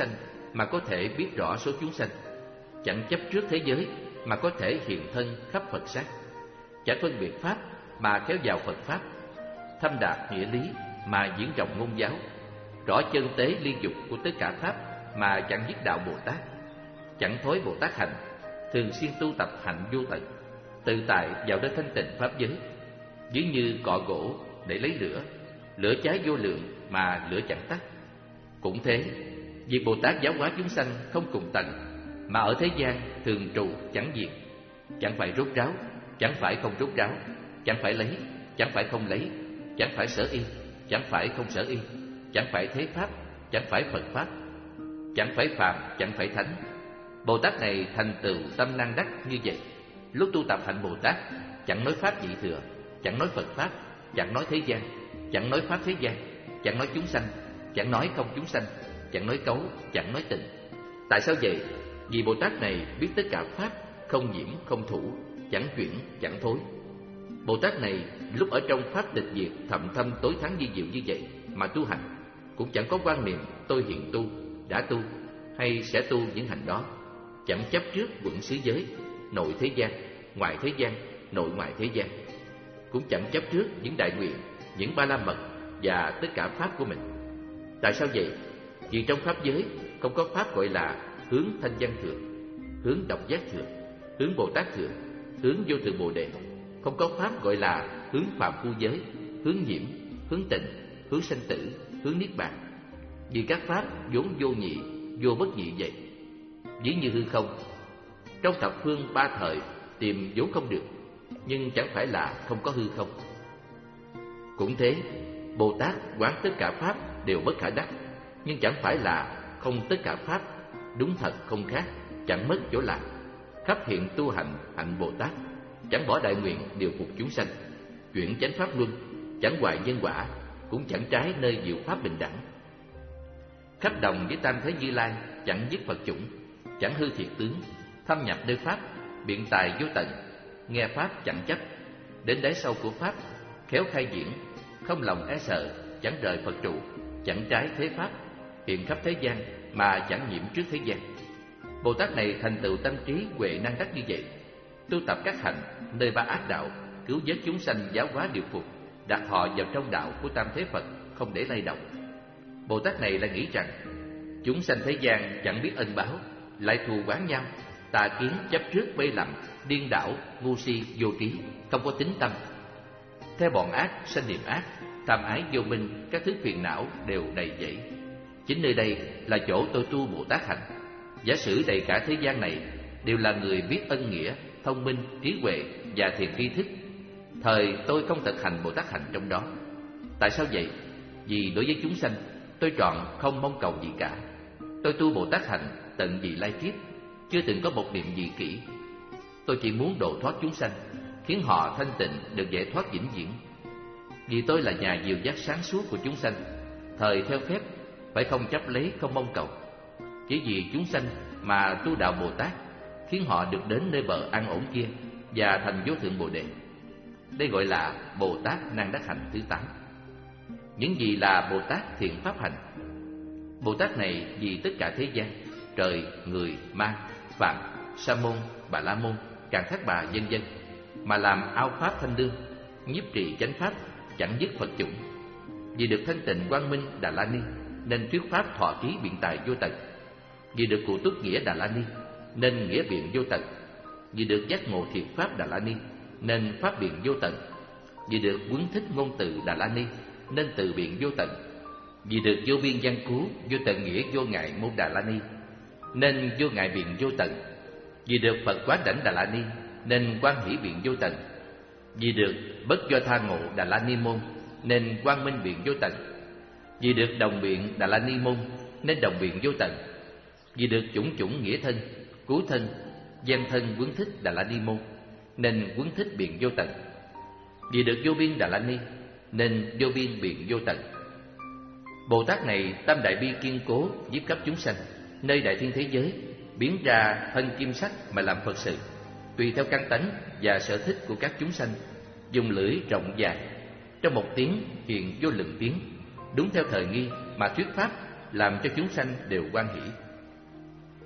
mà có thể biết rõ số chúng sanh, chẳng chấp trước thế giới mà có thể hiện thân khắp Phật sát, chẳng phân biệt pháp mà kéo vào Phật pháp, thâm đạt nghĩa lý mà diễn rộng ngôn giáo, rõ chân tế liên dục của tất cả pháp mà chẳng dứt đạo Bồ Tát, chẳng thối Bồ Tát hành, thường xuyên tu tập hạnh vô tận, tự tại vào nơi thanh tịnh pháp giới, ví như cọ gỗ để lấy lửa, lửa cháy vô lượng mà lửa chẳng tắt. Cũng thế, việc Bồ Tát giáo hóa chúng sanh không cùng tận, mà ở thế gian thường trụ chẳng diệt, chẳng phải rốt ráo, chẳng phải không rốt ráo, chẳng phải lấy, chẳng phải không lấy, chẳng phải sở y, chẳng phải không sở y, chẳng phải thế pháp, chẳng phải Phật pháp, chẳng phải phàm, chẳng phải thánh. Bồ Tát này thành tựu tâm năng đắc như vậy. Lúc tu tập hạnh Bồ Tát, chẳng nói pháp dị thừa, chẳng nói Phật pháp, chẳng nói thế gian, chẳng nói pháp thế gian, chẳng nói chúng sanh, chẳng nói không chúng sanh, chẳng nói cấu, chẳng nói tình. Tại sao vậy? Vì Bồ Tát này biết tất cả pháp không nhiễm, không thủ, chẳng chuyển, chẳng thối. Bồ Tát này lúc ở trong pháp tịch diệt thậm thâm tối thắng vi diệu như vậy mà tu hành, cũng chẳng có quan niệm tôi hiện tu, đã tu hay sẽ tu những hành đó, chẳng chấp trước quẩn xứ giới, nội thế gian, ngoài thế gian, nội ngoại thế gian, cũng chẳng chấp trước những đại nguyện, những ba la mật và tất cả pháp của mình. Tại sao vậy? Vì trong pháp giới không có pháp gọi là hướng thanh văn thượng, hướng độc giác thượng, hướng Bồ Tát thượng, hướng vô thượng Bồ Đề. Không có pháp gọi là hướng phàm phu giới, hướng nhiễm, hướng tịnh, hướng sanh tử, hướng niết bàn. Vì các pháp vốn vô nhị, vô bất nhị vậy. Ví như hư không, trong thập phương ba thời tìm vốn không được, nhưng chẳng phải là không có hư không. Cũng thế, Bồ Tát quán tất cả pháp đều bất khả đắc, nhưng chẳng phải là không tất cả pháp, đúng thật không khác, chẳng mất chỗ làm. Khắp hiện tu hành hạnh Bồ Tát, chẳng bỏ đại nguyện điều phục chúng sanh, chuyển chánh pháp luân, chẳng hoài nhân quả, cũng chẳng trái nơi diệu pháp bình đẳng. Khắp đồng với tam thế Như Lai, chẳng dứt Phật chủng, chẳng hư thiệt tướng, thâm nhập nơi pháp, biện tài vô tận, nghe pháp chẳng chấp, đến đáy sâu của pháp, khéo khai diễn, không lòng e sợ, chẳng rời Phật trụ, chẳng trái thế pháp, hiện khắp thế gian mà chẳng nhiễm trước thế gian. Bồ Tát này thành tựu tâm trí huệ năng đắc như vậy, tu tập các hạnh nơi ba ác đạo, cứu vớt chúng sanh, giáo hóa điều phục, đặt họ vào trong đạo của tam thế Phật, không để lay động. Bồ Tát này lại nghĩ rằng chúng sanh thế gian chẳng biết ân báo, lại thù oán nhau, tà kiến chấp trước mê lầm, điên đảo, ngu si, vô trí, không có tính tâm. Theo bọn ác sanh niệm ác, tham ái vô minh, các thứ phiền não đều đầy dẫy. Chính nơi đây là chỗ tôi tu Bồ Tát hạnh. Giả sử đầy cả thế gian này đều là người biết ân nghĩa, thông minh, trí huệ và thiền tri thức, thời tôi không thực hành Bồ Tát hạnh trong đó. Tại sao vậy? Vì đối với chúng sanh, tôi chọn không mong cầu gì cả. Tôi tu Bồ Tát hạnh tận vì lai kiếp, chưa từng có một niệm gì kỹ. Tôi chỉ muốn độ thoát chúng sanh, khiến họ thanh tịnh được giải thoát vĩnh viễn. Vì tôi là nhà dìu dắt sáng suốt của chúng sanh, thời theo phép phải không chấp lấy, không mong cầu. Chỉ vì chúng sanh mà tu đạo Bồ Tát, khiến họ được đến nơi bờ an ổn kia và thành vô thượng Bồ Đề. Đây gọi là Bồ Tát năng đắc hạnh thứ tám. Những gì là Bồ Tát thiện pháp hành? Bồ Tát này vì tất cả thế gian, trời, người, ma, phạm, sa môn, bà la môn, càn thác bà vân vân, mà làm ao pháp thanh lương, nhiếp trì chánh pháp, chẳng dứt Phật chủng. Vì được thanh tịnh quang minh Đà La Ni, nên thuyết pháp thọ trí biện tài vô tận. Vì được cụ túc nghĩa Đà La Ni, nên nghĩa biện vô tận. Vì được giác ngộ thiệt pháp Đà La Ni, nên pháp biện vô tận. Vì được quấn thích ngôn từ Đà La Ni, nên từ biện vô tận. Vì được vô biên văn cứu, vô tận nghĩa vô ngại môn Đà La Ni, nên vô ngại biện vô tận. Vì được Phật quán đảnh Đà La Ni, nên quan hỷ biện vô tận. Vì được bất do tha ngộ Đà La Ni môn, nên quang minh biện vô tận. Vì được đồng biện Đà La Ni môn, nên đồng biện vô tận. Vì được chủng chủng nghĩa thân, cứu thân, gian thân quấn thích Đà La Ni môn, nên quấn thích biện vô tận. Vì được vô biên Đà La Ni, nên vô biên biện vô tận. Bồ Tát này tâm đại bi kiên cố, giúp cấp chúng sanh nơi đại thiên thế giới, biến ra thân kim sắc mà làm Phật sự, tùy theo căn tánh và sở thích của các chúng sanh, dùng lưỡi rộng dài, trong một tiếng hiện vô lượng tiếng, đúng theo thời nghi mà thuyết pháp, làm cho chúng sanh đều hoan hỷ.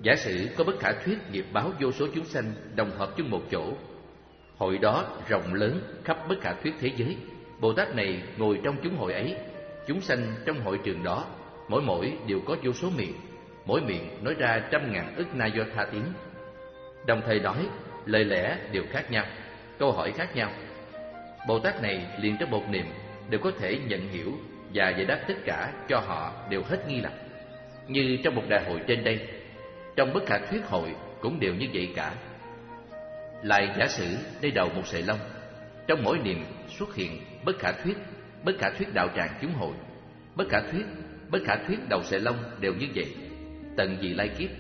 Giả sử có bất khả thuyết nghiệp báo vô số chúng sanh đồng hợp chung một chỗ, hội đó rộng lớn khắp bất khả thuyết thế giới. Bồ Tát này ngồi trong chúng hội ấy, chúng sanh trong hội trường đó, mỗi mỗi đều có vô số miệng, mỗi miệng nói ra trăm ngàn ức na do tha tiếng, đồng thời nói lời lẽ đều khác nhau, câu hỏi khác nhau. Bồ Tát này liền trong một niệm đều có thể nhận hiểu và giải đáp tất cả cho họ đều hết nghi lầm. Như trong một đại hội trên đây, trong bất khả thuyết hội cũng đều như vậy cả. Lại giả sử đây đầu một sợi lông, trong mỗi niệm xuất hiện bất khả thuyết, bất khả thuyết đạo tràng chúng hội, bất khả thuyết, bất khả thuyết đầu sợi lông đều như vậy, tận vị lai kiếp.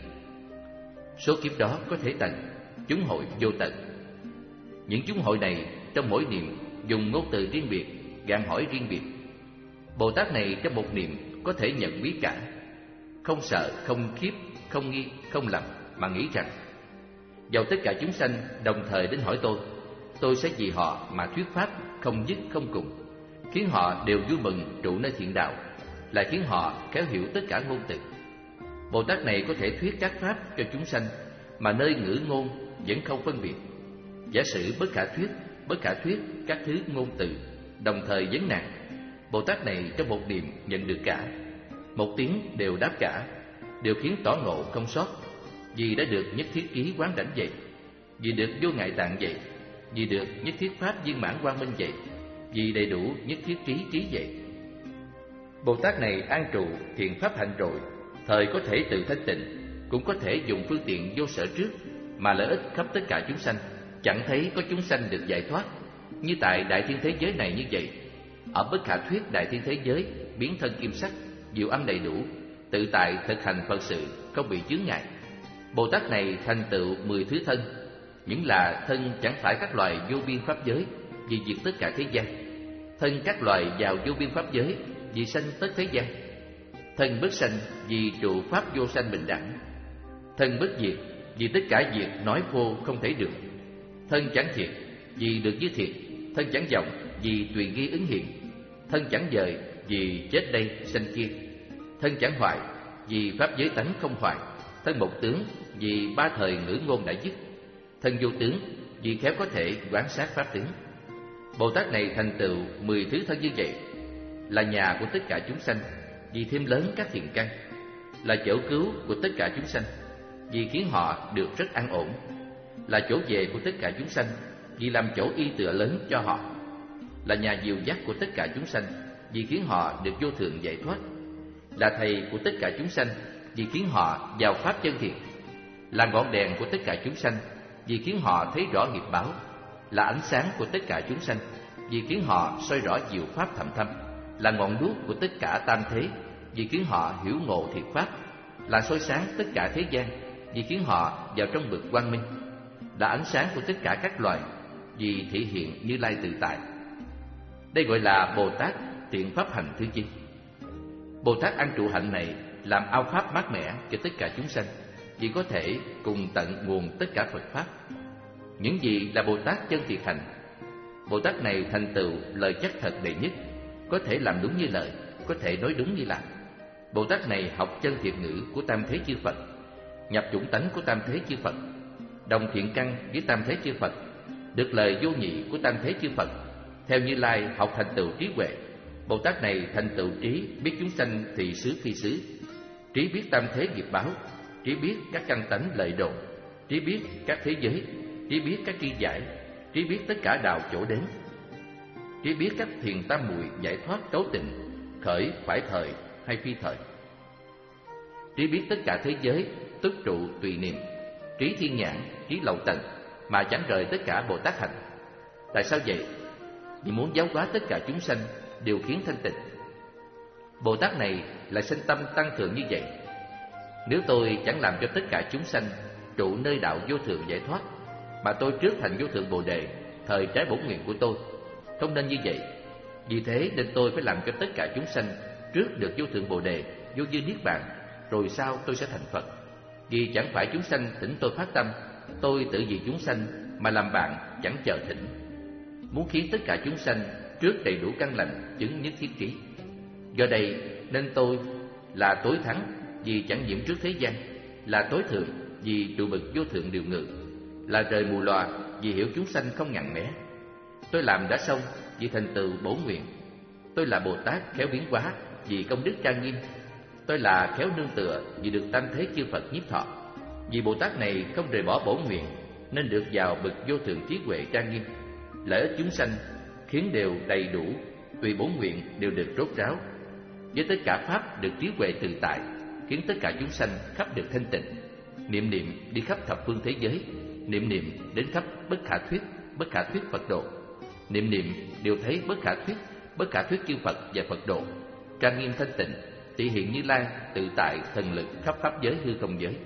Số kiếp đó có thể tận, chúng hội vô tận. Những chúng hội này trong mỗi niệm dùng ngôn từ riêng biệt, gạn hỏi riêng biệt. Bồ Tát này trong một niệm có thể nhận biết cả, không sợ, không khiếp, không nghi, không lầm, mà nghĩ rằng dầu tất cả chúng sanh đồng thời đến hỏi tôi, tôi sẽ vì họ mà thuyết pháp không dứt không cùng, khiến họ đều vui mừng trụ nơi thiện đạo, lại khiến họ khéo hiểu tất cả ngôn từ. Bồ Tát này có thể thuyết các pháp cho chúng sanh mà nơi ngữ ngôn vẫn không phân biệt. Giả sử bất khả thuyết, bất khả thuyết các thứ ngôn từ đồng thời vấn nạn, Bồ Tát này trong một niệm nhận được cả, một tiếng đều đáp cả, đều khiến tỏ ngộ không sót, vì đã được nhất thiết ký quán đảnh vậy, vì được vô ngại tạng vậy, vì được nhất thiết pháp viên mãn quang minh vậy, vì đầy đủ nhất thiết trí trí vậy. Bồ Tát này an trụ thiện pháp hạnh rồi, thời có thể tự thanh tịnh, cũng có thể dùng phương tiện vô sở trước mà lợi ích khắp tất cả chúng sanh, chẳng thấy có chúng sanh được giải thoát. Như tại đại thiên thế giới này như vậy, ở bất khả thuyết đại thiên thế giới biến thân kim sắc, diệu âm đầy đủ, tự tại thực hành Phật sự, không bị chướng ngại. Bồ Tát này thành tựu mười thứ thân, những là thân chẳng phải các loài vô biên pháp giới, vì diệt tất cả thế gian; thân các loài vào vô biên pháp giới, vì sanh tất thế gian; thân bất sanh, vì trụ pháp vô sanh bình đẳng; thân bất diệt, vì tất cả diệt nói vô không thể được; thân chẳng thiệt, vì được như thiệt; thân chẳng vọng, vì tùy nghi ứng hiện; thân chẳng dời, vì chết đây sanh kia; thân chẳng hoại, vì pháp giới tánh không hoại; thân một tướng, vì ba thời ngữ ngôn đã dứt; thân vô tướng, vì khéo có thể quán sát pháp tướng. Bồ Tát này thành tựu mười thứ thân như vậy, là nhà của tất cả chúng sanh, vì thêm lớn các thiện căn; là chỗ cứu của tất cả chúng sanh, vì khiến họ được rất an ổn; là chỗ về của tất cả chúng sanh, vì làm chỗ y tựa lớn cho họ; là nhà dìu dắt của tất cả chúng sanh, vì khiến họ được vô thượng giải thoát; là thầy của tất cả chúng sanh, vì khiến họ vào pháp chân thiện; là ngọn đèn của tất cả chúng sanh, vì khiến họ thấy rõ nghiệp báo; là ánh sáng của tất cả chúng sanh, vì khiến họ soi rõ diệu pháp thậm thâm; là ngọn đuốc của tất cả tam thế, vì khiến họ hiểu ngộ thiệt pháp; là soi sáng tất cả thế gian, vì khiến họ vào trong bực quang minh; là ánh sáng của tất cả các loài, vì thể hiện Như Lai tự tại. Đây gọi là Bồ Tát tiện pháp hành thứ chi. Bồ Tát an trụ hạnh này làm ao pháp mát mẻ cho tất cả chúng sanh, vì có thể cùng tận nguồn tất cả Phật pháp. Những gì là Bồ Tát chân thiệt hành? Bồ Tát này thành tựu lời chắc thật đệ nhất, có thể làm đúng như lời, có thể nói đúng như làm. Bồ Tát này học chân thiệt ngữ của tam thế chư Phật, nhập chủng tánh của tam thế chư Phật, đồng thiện căn với tam thế chư Phật, được lời vô nhị của tam thế chư Phật. Theo Như Lai học thành tựu trí huệ. Bồ Tát này thành tựu trí biết chúng sanh thì xứ phi xứ, trí biết tam thế nghiệp báo, trí biết các căn tánh lợi độ, trí biết các thế giới, trí biết các tri giải, trí biết tất cả đạo chỗ đến, trí biết các thiền tam muội giải thoát cấu tịnh, khởi phải thời hay phi thời, trí biết tất cả thế giới tức trụ tùy niệm, trí thiên nhãn, trí lậu tận, mà chẳng rời tất cả Bồ Tát hành. Tại sao vậy? Vì muốn giáo hóa tất cả chúng sanh điều khiến thanh tịnh. Bồ Tát này lại sinh tâm tăng thượng như vậy. Nếu tôi chẳng làm cho tất cả chúng sanh trụ nơi đạo vô thượng giải thoát, mà tôi trước thành vô thượng Bồ Đề, thời trái bổn nguyện của tôi, không nên như vậy. Vì thế nên tôi phải làm cho tất cả chúng sanh trước được vô thượng Bồ Đề, vô dư niết bàn, rồi sau tôi sẽ thành Phật. Vì chẳng phải chúng sanh thỉnh tôi phát tâm, tôi tự vì chúng sanh mà làm bạn, chẳng chờ thỉnh. Muốn khiến tất cả chúng sanh trước đầy đủ căn lành, chứng nhất thiết trí. Do đây nên tôi là tối thắng, vì chẳng nhiễm trước thế gian, là tối thượng vì trụ bậc vô thượng điều ngự, là trời mù lòa vì hiểu chúng sanh không ngăn mé. Tôi làm đã xong vì thành tựu bổ nguyện. Tôi là Bồ Tát khéo biến hóa vì công đức trang nghiêm. Tôi là khéo nương tựa vì được tam thế chư Phật nhiếp thọ. Vì Bồ Tát này không rời bỏ bổ nguyện nên được vào bậc vô thượng trí huệ trang nghiêm. Lợi ích chúng sanh khiến đều đầy đủ, tùy bổn nguyện đều được rốt ráo. Với tất cả pháp được trí huệ tự tại, khiến tất cả chúng sanh khắp được thanh tịnh. Niệm niệm đi khắp thập phương thế giới, niệm niệm đến khắp bất khả thuyết, bất khả thuyết Phật độ. Niệm niệm đều thấy bất khả thuyết, bất khả thuyết chư Phật và Phật độ, trang nghiêm thanh tịnh, thị hiện Như Lai tự tại thần lực khắp pháp giới hư không giới.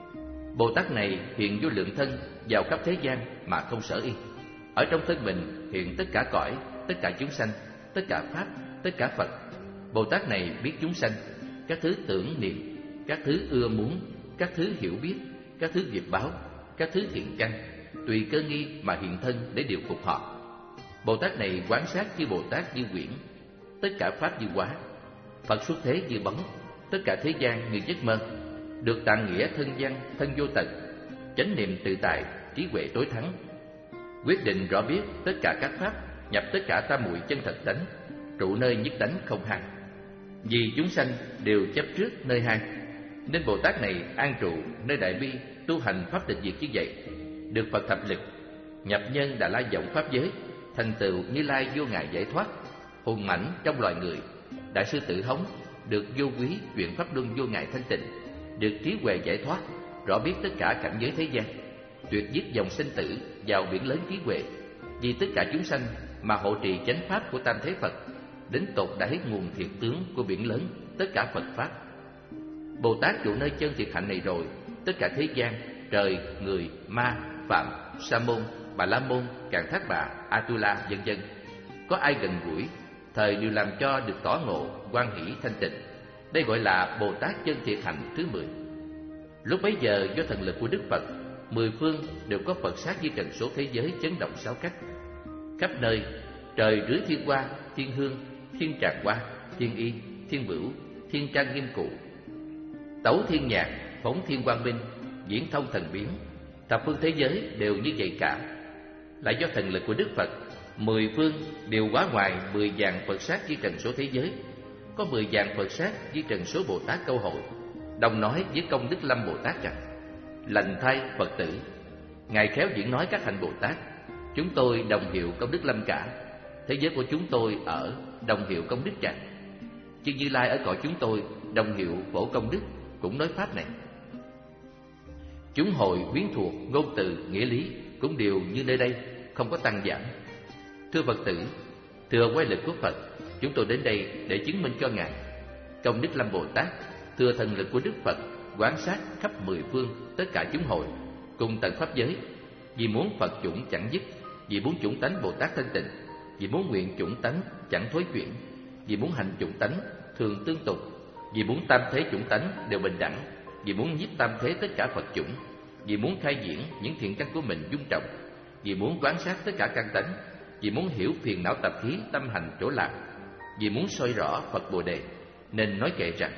Bồ Tát này hiện vô lượng thân vào khắp thế gian mà không sở yên. Ở trong thân mình hiện tất cả cõi, tất cả chúng sanh, tất cả pháp, tất cả Phật. Bồ Tát này biết chúng sanh, các thứ tưởng niệm, các thứ ưa muốn, các thứ hiểu biết, các thứ nghiệp báo, các thứ thiện căn, tùy cơ nghi mà hiện thân để điều phục họ. Bồ Tát này quán sát chư Bồ Tát như quyển, tất cả pháp như hóa. Phật xuất thế như bóng, tất cả thế gian như giấc mơ. Được tạng nghĩa thân văn, thân vô tận, chánh niệm tự tại, trí huệ tối thắng. Quyết định rõ biết tất cả các pháp, nhập tất cả tam muội chân thật tánh, trụ nơi nhất tánh không hai. Vì chúng sanh đều chấp trước nơi hai, nên Bồ Tát này an trụ nơi đại bi, tu hành pháp tịch diệt như vậy. Được Phật thập lực, nhập nhân Đà La vọng pháp giới, thành tựu Như Lai vô ngại giải thoát, hùng mãnh trong loài người. Đại sư Tử Hống được vô quý chuyện pháp luân vô ngại thanh tịnh, được trí huệ giải thoát, rõ biết tất cả cảnh giới thế gian, tuyệt dứt dòng sinh tử vào biển lớn trí huệ. Vì tất cả chúng sanh mà hộ trì chánh pháp của tam thế Phật, đến tột đã hết nguồn thiệt tướng của biển lớn tất cả Phật pháp. Bồ Tát trụ nơi chân thiệt hạnh này rồi, tất cả thế gian, trời, người, ma, phạm, sa môn, bà la môn, càn thác bà, Atula, vân vân, có ai gần gũi, thời đều làm cho được tỏ ngộ, hoan hỷ thanh tịnh. Đây gọi là Bồ Tát chân thiệt hạnh thứ mười. Lúc bấy giờ do thần lực của Đức Phật, mười phương đều có Phật sát di trần số thế giới chấn động sáu cách. Khắp nơi trời rưới thiên hoa, thiên hương, thiên tràng hoa, thiên y, thiên bửu, thiên trang nghiêm cụ, tấu thiên nhạc, phóng thiên quang minh, diễn thông thần biến. Thập phương thế giới đều như vậy cả. Lại do thần lực của Đức Phật, mười phương đều hóa ngoài mười vạn Phật sát di trần số thế giới. Có mười vạn Phật sát di trần số Bồ Tát câu hội, đồng nói với công đức Lâm Bồ Tát rằng: lành thay Phật tử, ngài khéo diễn nói các hành Bồ Tát, chúng tôi đồng hiệu công đức Lâm cả. Thế giới của chúng tôi ở đồng hiệu công đức chẳng. Chư Như Lai ở cõi chúng tôi đồng hiệu phổ công đức, cũng nói pháp này. Chúng hội quyến thuộc, ngôn từ, nghĩa lý cũng đều như nơi đây, không có tăng giảm. Thưa Phật tử, thừa quay lực của Phật, chúng tôi đến đây để chứng minh cho ngài công đức Lâm Bồ Tát. Thừa thần lực của Đức Phật, quán sát khắp mười phương tất cả chúng hội cùng tận pháp giới. Vì muốn Phật chủng chẳng dứt, vì muốn chủng tánh Bồ Tát thanh tịnh, vì muốn nguyện chủng tánh chẳng thối chuyển, vì muốn hành chủng tánh thường tương tục, vì muốn tam thế chủng tánh đều bình đẳng, vì muốn nhiếp tam thế tất cả Phật chủng, vì muốn khai diễn những thiện căn của mình dung trọng, vì muốn quán sát tất cả căn tánh, vì muốn hiểu phiền não tập khí tâm hành chỗ lạc, vì muốn soi rõ Phật Bồ Đề, nên nói kệ rằng: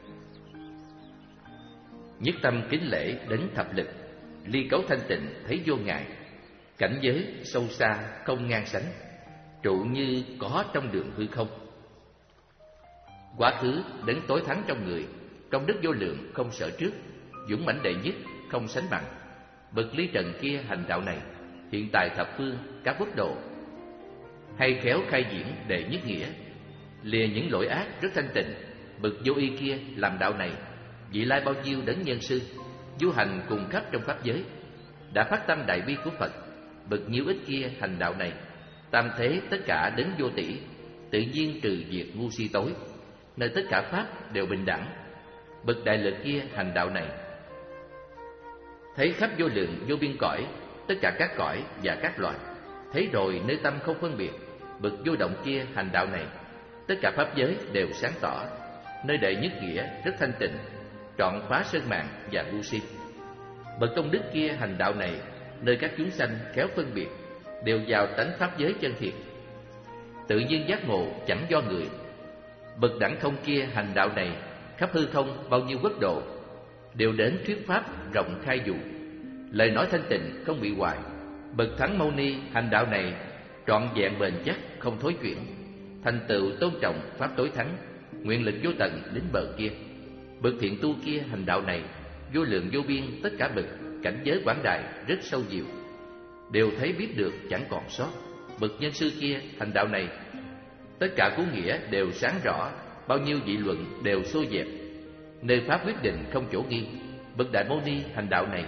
nhất tâm kính lễ đến thập lực, ly cấu thanh tịnh thấy vô ngại, cảnh giới sâu xa không ngang sánh, trụ như có trong đường hư không. Quá khứ đến tối thắng trong người, công đức vô lượng không sợ trước, dũng mãnh đệ nhất không sánh bằng. Bậc ly trần kia hành đạo này, hiện tại thập phương các quốc độ, hay khéo khai diễn đệ nhất nghĩa, lìa những lỗi ác rất thanh tịnh. Bậc vô y kia làm đạo này, vị lai bao nhiêu đấng nhân sư, du hành cùng khắp trong pháp giới, đã phát tâm đại bi của Phật. Bậc nhiêu ích kia hành đạo này, tam thế tất cả đến vô tỷ, tự nhiên trừ diệt ngu si tối, nơi tất cả pháp đều bình đẳng. Bậc đại lực kia hành đạo này, thấy khắp vô lượng vô biên cõi, tất cả các cõi và các loài, thấy rồi nơi tâm không phân biệt. Bậc vô động kia hành đạo này, tất cả pháp giới đều sáng tỏ, nơi đệ nhất nghĩa rất thanh tịnh, trọn phá sơn mạn và ngu si. Bậc công đức kia hành đạo này, nơi các chúng sanh khéo phân biệt, đều vào tánh pháp giới chân thiệt, tự nhiên giác ngộ chẳng do người. Bậc đẳng không kia hành đạo này, khắp hư không bao nhiêu quốc độ, đều đến thuyết pháp rộng khai dụ. Lời nói thanh tịnh không bị hoại. Bậc Thắng Mâu Ni hành đạo này trọn vẹn bền chắc, không thối chuyển. Thành tựu tôn trọng pháp tối thắng, nguyện lực vô tận đến bờ kia. Bậc thiện tu kia hành đạo này vô lượng vô biên, tất cả bậc cảnh giới quảng đại rất sâu diệu, đều thấy biết được chẳng còn sót. Bậc nhân sư kia hành đạo này, tất cả cú nghĩa đều sáng rõ, bao nhiêu dị luận đều xô dẹp, nơi pháp quyết định không chỗ nghi. Bậc Đại Mâu Ni hành đạo này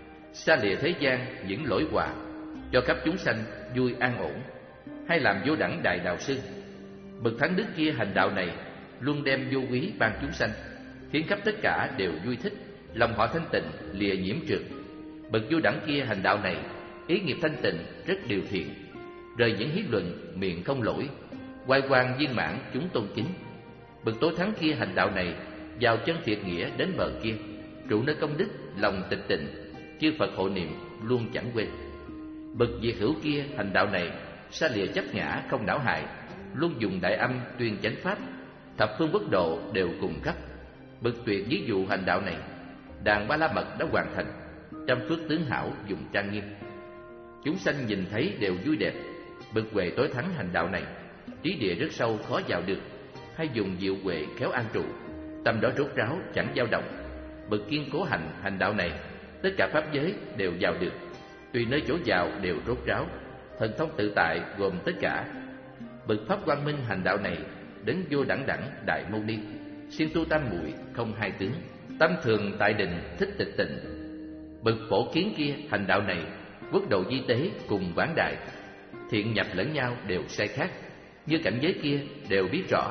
xa lìa thế gian những lỗi hòa, cho khắp chúng sanh vui an ổn, hay làm vô đẳng đại đạo sư. Bậc Thắng Đức kia hành đạo này luôn đem vô quý ban chúng sanh, khiến khắp tất cả đều vui thích, lòng họ thanh tịnh, lìa nhiễm trượt. Bậc vô đẳng kia hành đạo này ý nghiệp thanh tịnh, rất điều thiện, rời những hiến luận, miệng không lỗi, oai quang viên mãn, chúng tôn kính. Bậc tối thắng kia hành đạo này vào chân thiệt nghĩa đến bờ kia, trụ nơi công đức, lòng tịch tịnh, chư Phật hộ niệm luôn chẳng quên. Bậc diệt hữu kia hành đạo này xa lìa chấp ngã, không não hại, luôn dùng đại âm tuyên chánh pháp, thập phương quốc độ đều cùng khắp. Bậc tuyệt ví dụ hành đạo này, đàn ba la mật đã hoàn thành, trăm phước tướng hảo dùng trang nghiêm, chúng sanh nhìn thấy đều vui đẹp. Bậc huệ tối thắng hành đạo này, trí địa rất sâu khó vào được, hay dùng diệu huệ khéo an trụ, tâm đó rốt ráo chẳng dao động. Bậc kiên cố hành hành đạo này, tất cả pháp giới đều vào được, tùy nơi chỗ vào đều rốt ráo, thần thông tự tại gồm tất cả. Bậc pháp quang minh hành đạo này đến vô đẳng đẳng đại mâu ni, siêng tu tam muội không hai tướng, tâm thường tại định thích tịch tịnh. Bậc phổ kiến kia hành đạo này quốc độ di tế cùng quảng đại, thiện nhập lẫn nhau đều sai khác, như cảnh giới kia đều biết rõ.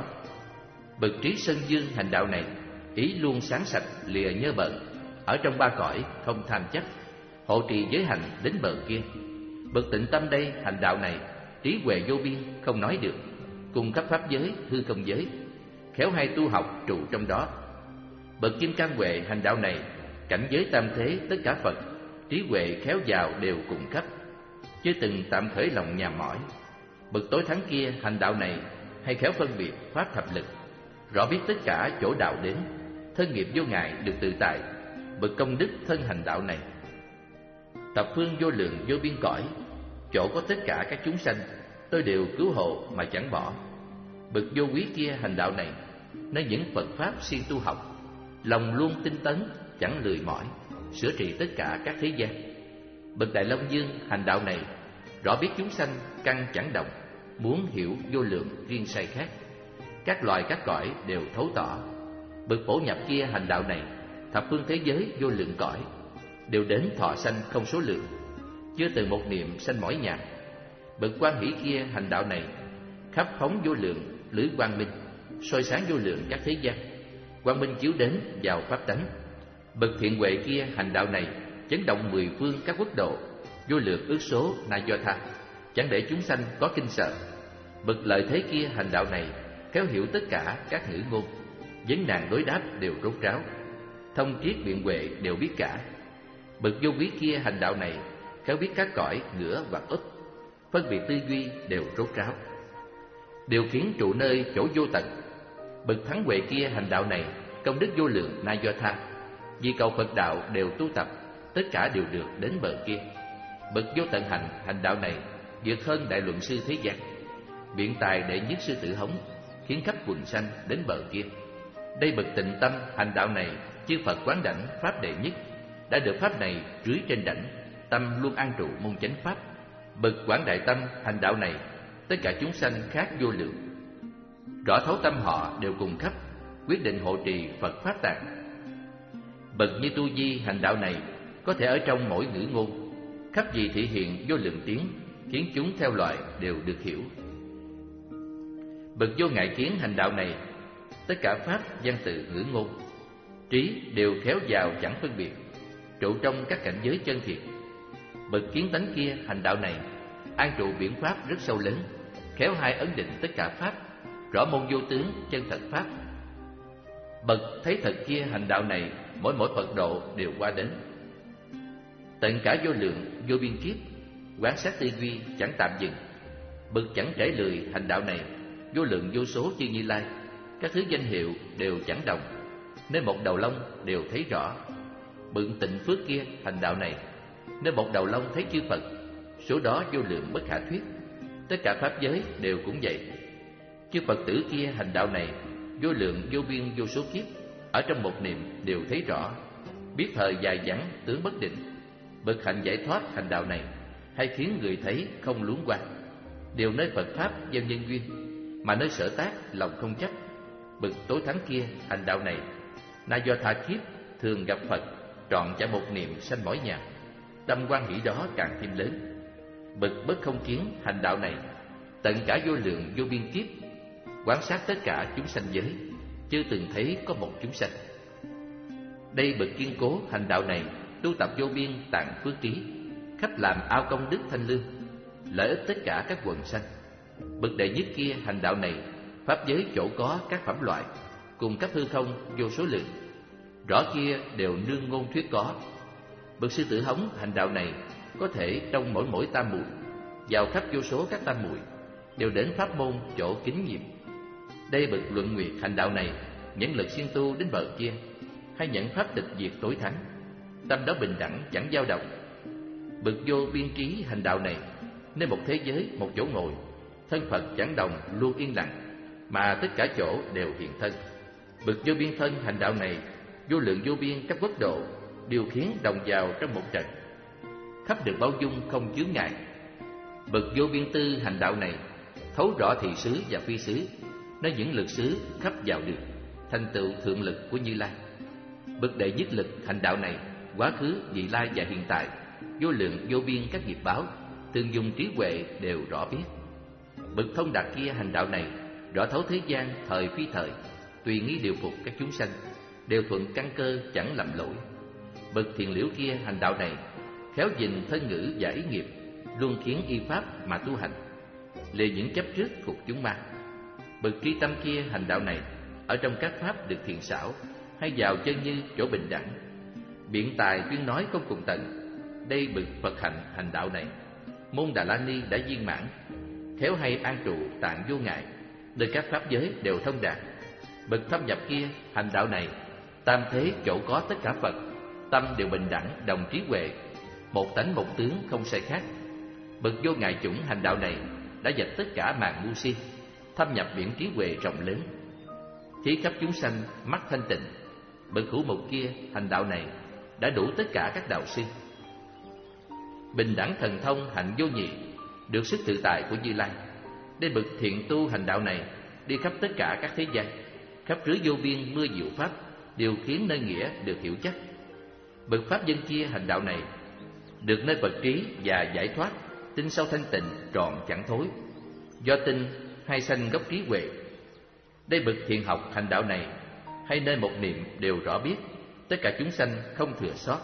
Bậc trí sơn dương hành đạo này ý luôn sáng sạch, lìa nhơ bẩn, ở trong ba cõi không tham chấp, hộ trì giới hành đến bờ kia. Bậc tịnh tâm đây hành đạo này trí huệ vô biên không nói được, cùng khắp pháp giới hư không giới, khéo hay tu học trụ trong đó. Bậc kim cang huệ hành đạo này cảnh giới tam thế tất cả Phật, trí huệ khéo vào đều cùng khắp, chưa từng tạm khởi lòng nhàm mỏi. Bậc tối thắng kia hành đạo này hay khéo phân biệt pháp thập lực, rõ biết tất cả chỗ đạo đến, thân nghiệp vô ngại được tự tại. Bậc công đức thân hành đạo này, thập phương vô lượng vô biên cõi, chỗ có tất cả các chúng sanh, tôi đều cứu hộ mà chẳng bỏ. Bậc vô quý kia hành đạo này nơi những Phật pháp siêng tu học, lòng luôn tinh tấn chẳng lười mỏi, sửa trị tất cả các thế gian. Bậc Đại Long Dương hành đạo này rõ biết chúng sanh căn chẳng động, muốn hiểu vô lượng riêng sai khác, các loài các cõi đều thấu tỏ. Bậc Phổ Nhập kia hành đạo này thập phương thế giới vô lượng cõi, đều đến thọ sanh không số lượng, chưa từng một niệm sanh mỏi nhàn. Bậc Quan Hỷ kia hành đạo này khắp phóng vô lượng lưới quang minh, soi sáng vô lượng các thế gian, quang minh chiếu đến vào pháp tánh. Bậc Thiện Huệ kia hành đạo này chấn động mười phương các quốc độ, vô lượng ước số na do tha, chẳng để chúng sanh có kinh sợ. Bậc Lợi Thế kia hành đạo này khéo hiểu tất cả các ngữ ngôn, vấn nạn đối đáp đều rốt ráo, thông triết biện huệ đều biết cả. Bậc Vô Quý kia hành đạo này khéo biết các cõi ngửa hoặc ức, phân biệt tư duy đều rốt ráo, điều khiển trụ nơi chỗ vô tận. Bậc Thắng Huệ kia hành đạo này công đức vô lượng na do tha, vì cầu Phật đạo đều tu tập, tất cả đều được đến bờ kia. Bậc Vô Tận Hành hành đạo này vượt hơn đại luận sư thế gian, biện tài đệ nhất sư tử hống, khiến khắp quần sanh đến bờ kia. Đây bậc Tịnh Tâm hành đạo này chư Phật quán đảnh pháp đệ nhất, đã được pháp này rưới trên đảnh, tâm luôn an trụ môn chánh pháp. Bậc Quảng Đại Tâm hành đạo này tất cả chúng sanh khác vô lượng, rõ thấu tâm họ đều cùng khắp, quyết định hộ trì Phật pháp tạng. Bậc Như Tu Di hành đạo này có thể ở trong mỗi ngữ ngôn, khắp gì thị hiện vô lượng tiếng, khiến chúng theo loại đều được hiểu. Bậc Vô Ngại Kiến hành đạo này tất cả pháp văn tự ngữ ngôn, trí đều khéo vào chẳng phân biệt, trụ trong các cảnh giới chân thiện. Bậc Kiến Tánh kia hành đạo này an trụ biển pháp rất sâu lớn, khéo hai ấn định tất cả pháp, rõ môn vô tướng chân thật pháp. Bậc Thấy Thật kia hành đạo này mỗi mỗi Phật độ đều qua đến, tận cả vô lượng vô biên kiếp, quán sát tư duy chẳng tạm dừng. Bậc Chẳng Trễ Lười hành đạo này vô lượng vô số chư Như Lai, các thứ danh hiệu đều chẳng đồng, nên một đầu lông đều thấy rõ, bực tịnh phước kia hành đạo này, nơi một đầu lông thấy chư Phật, số đó vô lượng bất khả thuyết. Tất cả pháp giới đều cũng vậy. Chư Phật tử kia hành đạo này, vô lượng vô biên vô số kiếp, ở trong một niệm đều thấy rõ, biết thời dài vắng tướng bất định. Bậc hạnh giải thoát hành đạo này, hay khiến người thấy không luống qua, đều nơi Phật pháp gieo nhân duyên, mà nơi sở tác lòng không chấp. Bậc tối thắng kia hành đạo này, na do tha kiếp thường gặp Phật, trọn cả một niệm sanh mỏi nhà, tâm quan hỷ đó càng thêm lớn. Bậc bất không kiến hành đạo này, tận cả vô lượng vô biên kiếp, quan sát tất cả chúng sanh giới, chưa từng thấy có một chúng sanh. Đây bậc kiên cố hành đạo này, tu tập vô biên tạng phước trí, khắp làm ao công đức thanh lương, lợi ích tất cả các quần sanh. Bậc đệ nhất kia hành đạo này, pháp giới chỗ có các phẩm loại, cùng các hư không vô số lượng, rõ kia đều nương ngôn thuyết có. Bậc sư tử hống hành đạo này, có thể trong mỗi mỗi tam muội, vào khắp vô số các tam muội, đều đến pháp môn chỗ kính nhiệm. Đây bậc luận nguyệt hành đạo này, nhẫn lực siêng tu đến bờ kia, hay nhận pháp tịch diệt tối thắng, tâm đó bình đẳng chẳng dao động. Bậc vô biên trí hành đạo này, nơi một thế giới một chỗ ngồi, thân Phật chẳng đồng luôn yên lặng, mà tất cả chỗ đều hiện thân. Bậc vô biên thân hành đạo này, vô lượng vô biên các quốc độ, điều khiến đồng vào trong một trận, khắp được bao dung không chướng ngại. Bậc vô biên tư hành đạo này, thấu rõ thị xứ và phi xứ, nơi những lực xứ khắp vào được, thành tựu thượng lực của Như Lai. Bậc đệ nhất lực hành đạo này, quá khứ, vị lai và hiện tại, vô lượng vô biên các nghiệp báo, thường dùng trí huệ đều rõ biết. Bậc thông đạt kia hành đạo này, rõ thấu thế gian thời phi thời, tùy nghi điều phục các chúng sanh, đều thuận căn cơ chẳng lầm lỗi. Bậc thiền liễu kia hành đạo này, khéo gìn thân ngữ và ý nghiệp, luôn khiến y pháp mà tu hành, lìa những chấp trước phục chúng ma. Bậc tri tâm kia hành đạo này, ở trong các pháp được thiện xảo, hay vào chân như chỗ bình đẳng, biện tài tuyên nói không cùng tận. Đây bậc Phật hạnh hành đạo này, môn Đà La Ni đã viên mãn, khéo hay an trụ tạng vô ngại, nơi các pháp giới đều thông đạt. Bậc thâm nhập kia hành đạo này, tam thế chỗ có tất cả Phật, tâm đều bình đẳng đồng trí huệ, một tánh một tướng không sai khác. Bậc vô ngại chủng hành đạo này, đã dạch tất cả màn ngu si, thâm nhập biển trí huệ rộng lớn, thí khắp chúng sanh mắt thanh tịnh. Bậc hữu mục kia hành đạo này, đã đủ tất cả các đạo sư. Bình đẳng thần thông hạnh vô nhị, được sức tự tại của Như Lai. Đây bậc thiện tu hành đạo này, đi khắp tất cả các thế gian, khắp rứa vô biên mưa diệu pháp, điều khiến nơi nghĩa được hiểu chắc. Bậc pháp dân kia hành đạo này, được nơi Phật trí và giải thoát, tinh sâu thanh tịnh trọn chẳng thối, do tinh hay sanh gốc trí huệ. Đây bậc thiện học hành đạo này, hay nơi một niệm đều rõ biết, tất cả chúng sanh không thừa sót,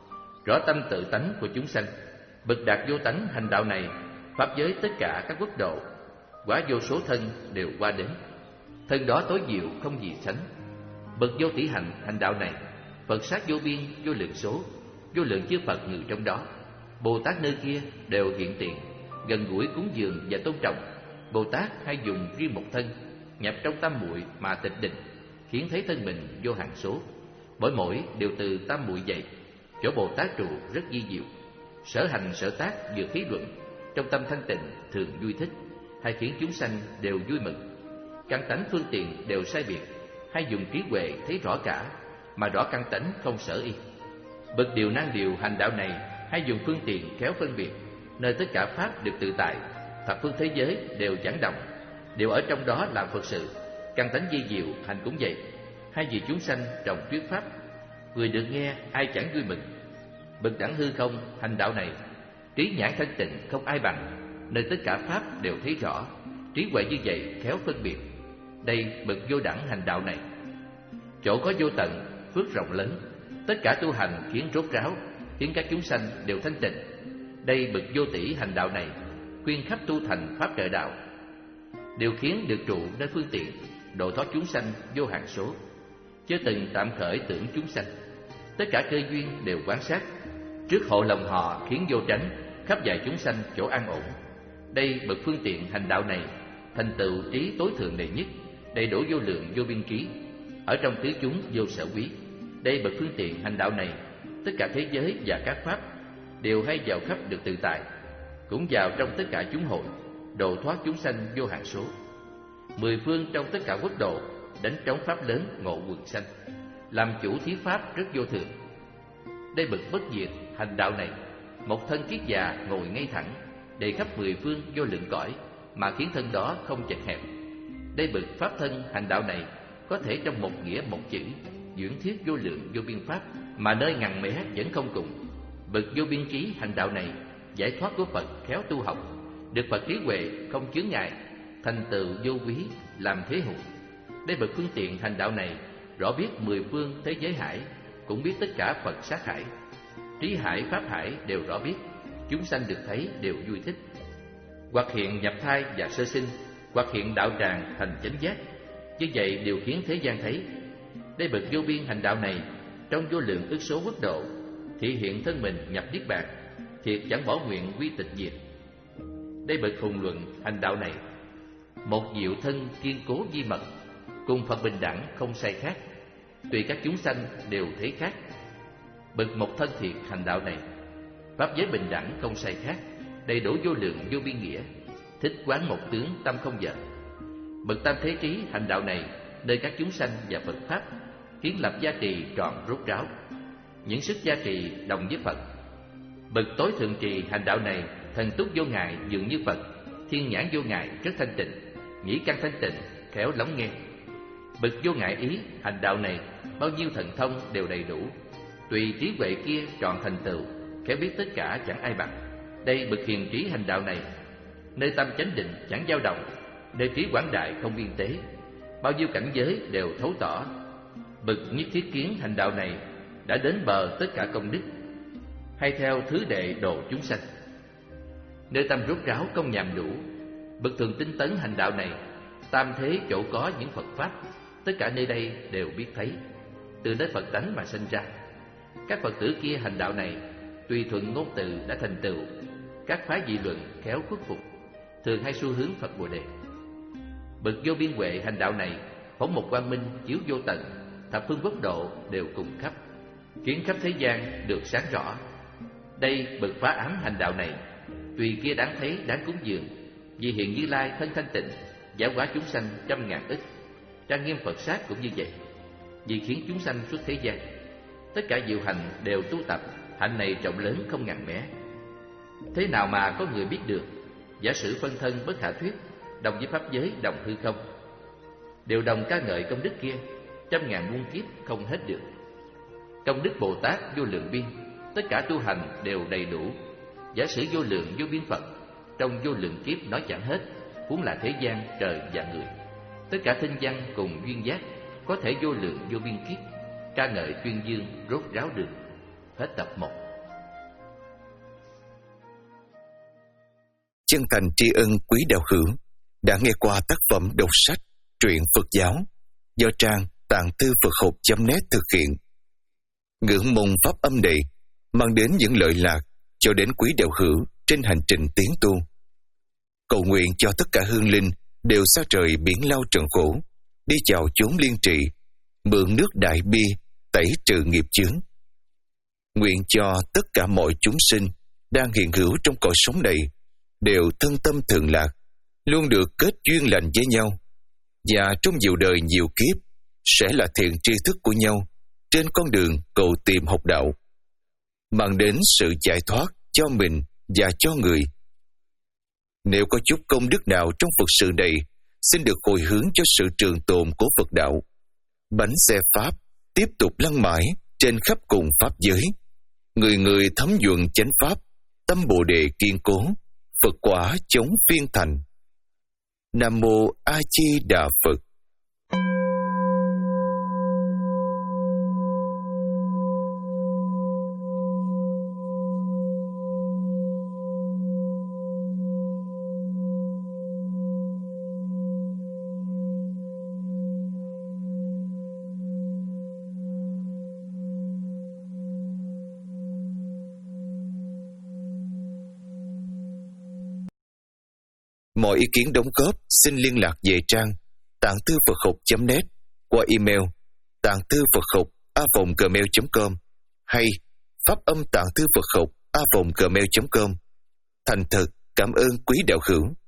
rõ tâm tự tánh của chúng sanh. Bậc đạt vô tánh hành đạo này, pháp giới tất cả các quốc độ, quả vô số thân đều qua đến, thân đó tối diệu không gì sánh. Bậc vô tỷ hạnh hành đạo này, Phật sát vô biên vô lượng số, vô lượng chư Phật ngự trong đó. Bồ Tát nơi kia đều hiện tiện, gần gũi cúng dường và tôn trọng. Bồ Tát hay dùng riêng một thân, nhập trong tam muội mà tịch định, khiến thấy thân mình vô hạn số. Mỗi mỗi đều từ tam muội dậy, chỗ Bồ Tát trụ rất vi diệu. Sở hành sở tác vừa khí luận, trong tâm thanh tịnh thường vui thích, hay khiến chúng sanh đều vui mừng. Căn tánh phương tiện đều sai biệt, hay dùng trí huệ thấy rõ cả, mà rõ căn tánh không sở y. Bậc điều năng điều hành đạo này, hay dùng phương tiện khéo phân biệt, nơi tất cả pháp được tự tại, thập phương thế giới đều chẳng động, đều ở trong đó làm Phật sự. Căn tánh vi diệu hành cũng vậy, hay vì chúng sanh trồng thuyết pháp, người được nghe ai chẳng vui mừng. Bậc đẳng hư không hành đạo này, trí nhãn thanh tịnh không ai bằng, nơi tất cả pháp đều thấy rõ, trí huệ như vậy khéo phân biệt. Đây bậc vô đẳng hành đạo này, chỗ có vô tận phước rộng lớn, tất cả tu hành khiến rốt ráo, khiến các chúng sanh đều thanh tịnh. Đây bậc vô tỷ hành đạo này, khuyên khắp tu thành pháp trợ đạo, đều khiến được trụ nơi phương tiện, độ thoát chúng sanh vô hạn số, chưa từng tạm khởi tưởng chúng sanh. Tất cả cơ duyên đều quan sát, trước hộ lòng họ khiến vô tránh, khắp dạy chúng sanh chỗ an ổn. Đây bậc phương tiện hành đạo này, thành tựu trí tối thượng đệ nhất, đầy đủ vô lượng vô biên trí, ở trong tứ chúng vô sở quý. Đây bậc phương tiện hành đạo này, tất cả thế giới và các pháp đều hay vào khắp được tự tại, cũng vào trong tất cả chúng hội, độ thoát chúng sanh vô hạn số. Mười phương trong tất cả quốc độ đánh trống pháp lớn ngộ quần sanh, làm chủ thí pháp rất vô thường. Đây bậc bất diệt hành đạo này, một thân kiết già ngồi ngay thẳng, đầy khắp mười phương vô lượng cõi, mà khiến thân đó không chật hẹp. Đây bậc pháp thân hành đạo này, có thể trong một nghĩa một chữ, dưỡng thiết vô lượng vô biên pháp, mà nơi ngàn mé vẫn không cùng. Bậc vô biên trí hành đạo này, giải thoát của Phật khéo tu học, được Phật trí huệ không chướng ngại, thành tựu vô quý làm thế hùng. Đây bậc phương tiện hành đạo này, rõ biết mười phương thế giới hải, cũng biết tất cả Phật sát hải, trí hải pháp hải đều rõ biết, chúng sanh được thấy đều vui thích. Hoặc hiện nhập thai và sơ sinh, hoặc hiện đạo tràng thành chánh giác, như vậy đều khiến thế gian thấy. Đây bậc vô biên hành đạo này, trong vô lượng ức số quốc độ, thị hiện thân mình nhập niết bàn, thiệt chẳng bỏ nguyện quy tịch diệt. Đây bậc hùng luận hành đạo này, một diệu thân kiên cố di mật, cùng Phật bình đẳng không sai khác, tùy các chúng sanh đều thấy khác. Bậc một thân thiệt hành đạo này, pháp giới bình đẳng không sai khác, đầy đủ vô lượng vô biên nghĩa, thích quán một tướng tâm không dở. Bậc tam thế trí hành đạo này, nơi các chúng sanh và Phật pháp, kiến lập gia trì tròn rốt ráo, những sức gia trì đồng với Phật. Bậc tối thượng trì hành đạo này, thần túc vô ngại dường như Phật, thiên nhãn vô ngại rất thanh tịnh, nhĩ căn thanh tịnh khéo lắng nghe. Bậc vô ngại ý hành đạo này, bao nhiêu thần thông đều đầy đủ, tùy trí huệ kia trọn thành tựu, khéo biết tất cả chẳng ai bằng. Đây bậc hiền trí hành đạo này, nơi tâm chánh định chẳng dao động, nơi trí quảng đại không biên tế, bao nhiêu cảnh giới đều thấu tỏ. Bậc nhất thiết kiến hành đạo này, đã đến bờ tất cả công đức, hay theo thứ đệ độ chúng sanh, nơi tâm rốt ráo không nhàm đủ. Bậc thường tinh tấn hành đạo này, tam thế chỗ có những Phật pháp, tất cả nơi đây đều biết thấy, từ nơi Phật tánh mà sinh ra. Các Phật tử kia hành đạo này, tùy thuận ngôn từ đã thành tựu, các phái dị luận khéo khuất phục, thường hay xu hướng Phật Bồ Đề. Bậc vô biên huệ hành đạo này, phóng một quang minh chiếu vô tận, thập phương quốc độ đều cùng khắp, khiến khắp thế gian được sáng rõ. Đây bậc phá ám hành đạo này, tùy kia đáng thấy đáng cúng dường, vì hiện Như Lai thân thanh tịnh, giải hóa chúng sanh trăm ngàn ức. Trang nghiêm Phật sát cũng như vậy, vì khiến chúng sanh xuất thế gian. Tất cả diệu hành đều tu tập, hạnh này rộng lớn không ngàn mé. Thế nào mà có người biết được? Giả sử phân thân bất khả thuyết, đồng với pháp giới đồng hư không, đều đồng ca ngợi công đức kia, trăm ngàn muôn kiếp không hết được. Công đức Bồ Tát vô lượng biên, tất cả tu hành đều đầy đủ. Giả sử vô lượng vô biên Phật, trong vô lượng kiếp nói chẳng hết, huống là thế gian trời và người. Tất cả thinh văn cùng duyên giác, có thể vô lượng vô biên kiếp, ca ngợi tuyên dương rốt ráo đường. Hết tập một. Chân thành tri ân quý đạo hữu đã nghe qua tác phẩm đọc sách truyện Phật giáo do trang tạng thư Phật học chấm net thực hiện. Ngưỡng mong pháp âm này mang đến những lợi lạc cho đến quý đạo hữu trên hành trình tiến tu. Cầu nguyện cho tất cả hương linh đều xa trời biển lao trần khổ, đi chào chốn liên trị, mượn nước đại bi tẩy trừ nghiệp chướng. Nguyện cho tất cả mọi chúng sinh đang hiện hữu trong cõi sống này đều thân tâm thường lạc, luôn được kết duyên lành với nhau, và trong nhiều đời nhiều kiếp sẽ là thiện tri thức của nhau trên con đường cầu tìm học đạo, mang đến sự giải thoát cho mình và cho người. Nếu có chút công đức nào trong Phật sự này, xin được hồi hướng cho sự trường tồn của Phật đạo. Bánh xe Pháp tiếp tục lăn mãi trên khắp cùng Pháp giới. Người người thấm nhuận chánh Pháp, tâm Bồ Đề kiên cố, Phật quả chống phiên thành. Nam Mô A Di Đà Phật. Mọi ý kiến đóng góp xin liên lạc về trang tạng thư Phật học chấm net qua email tạng thư Phật học a còng gmail chấm com hay pháp âm tạng thư Phật học a vòng gmail chấm com. Thành thật cảm ơn quý đạo hữu.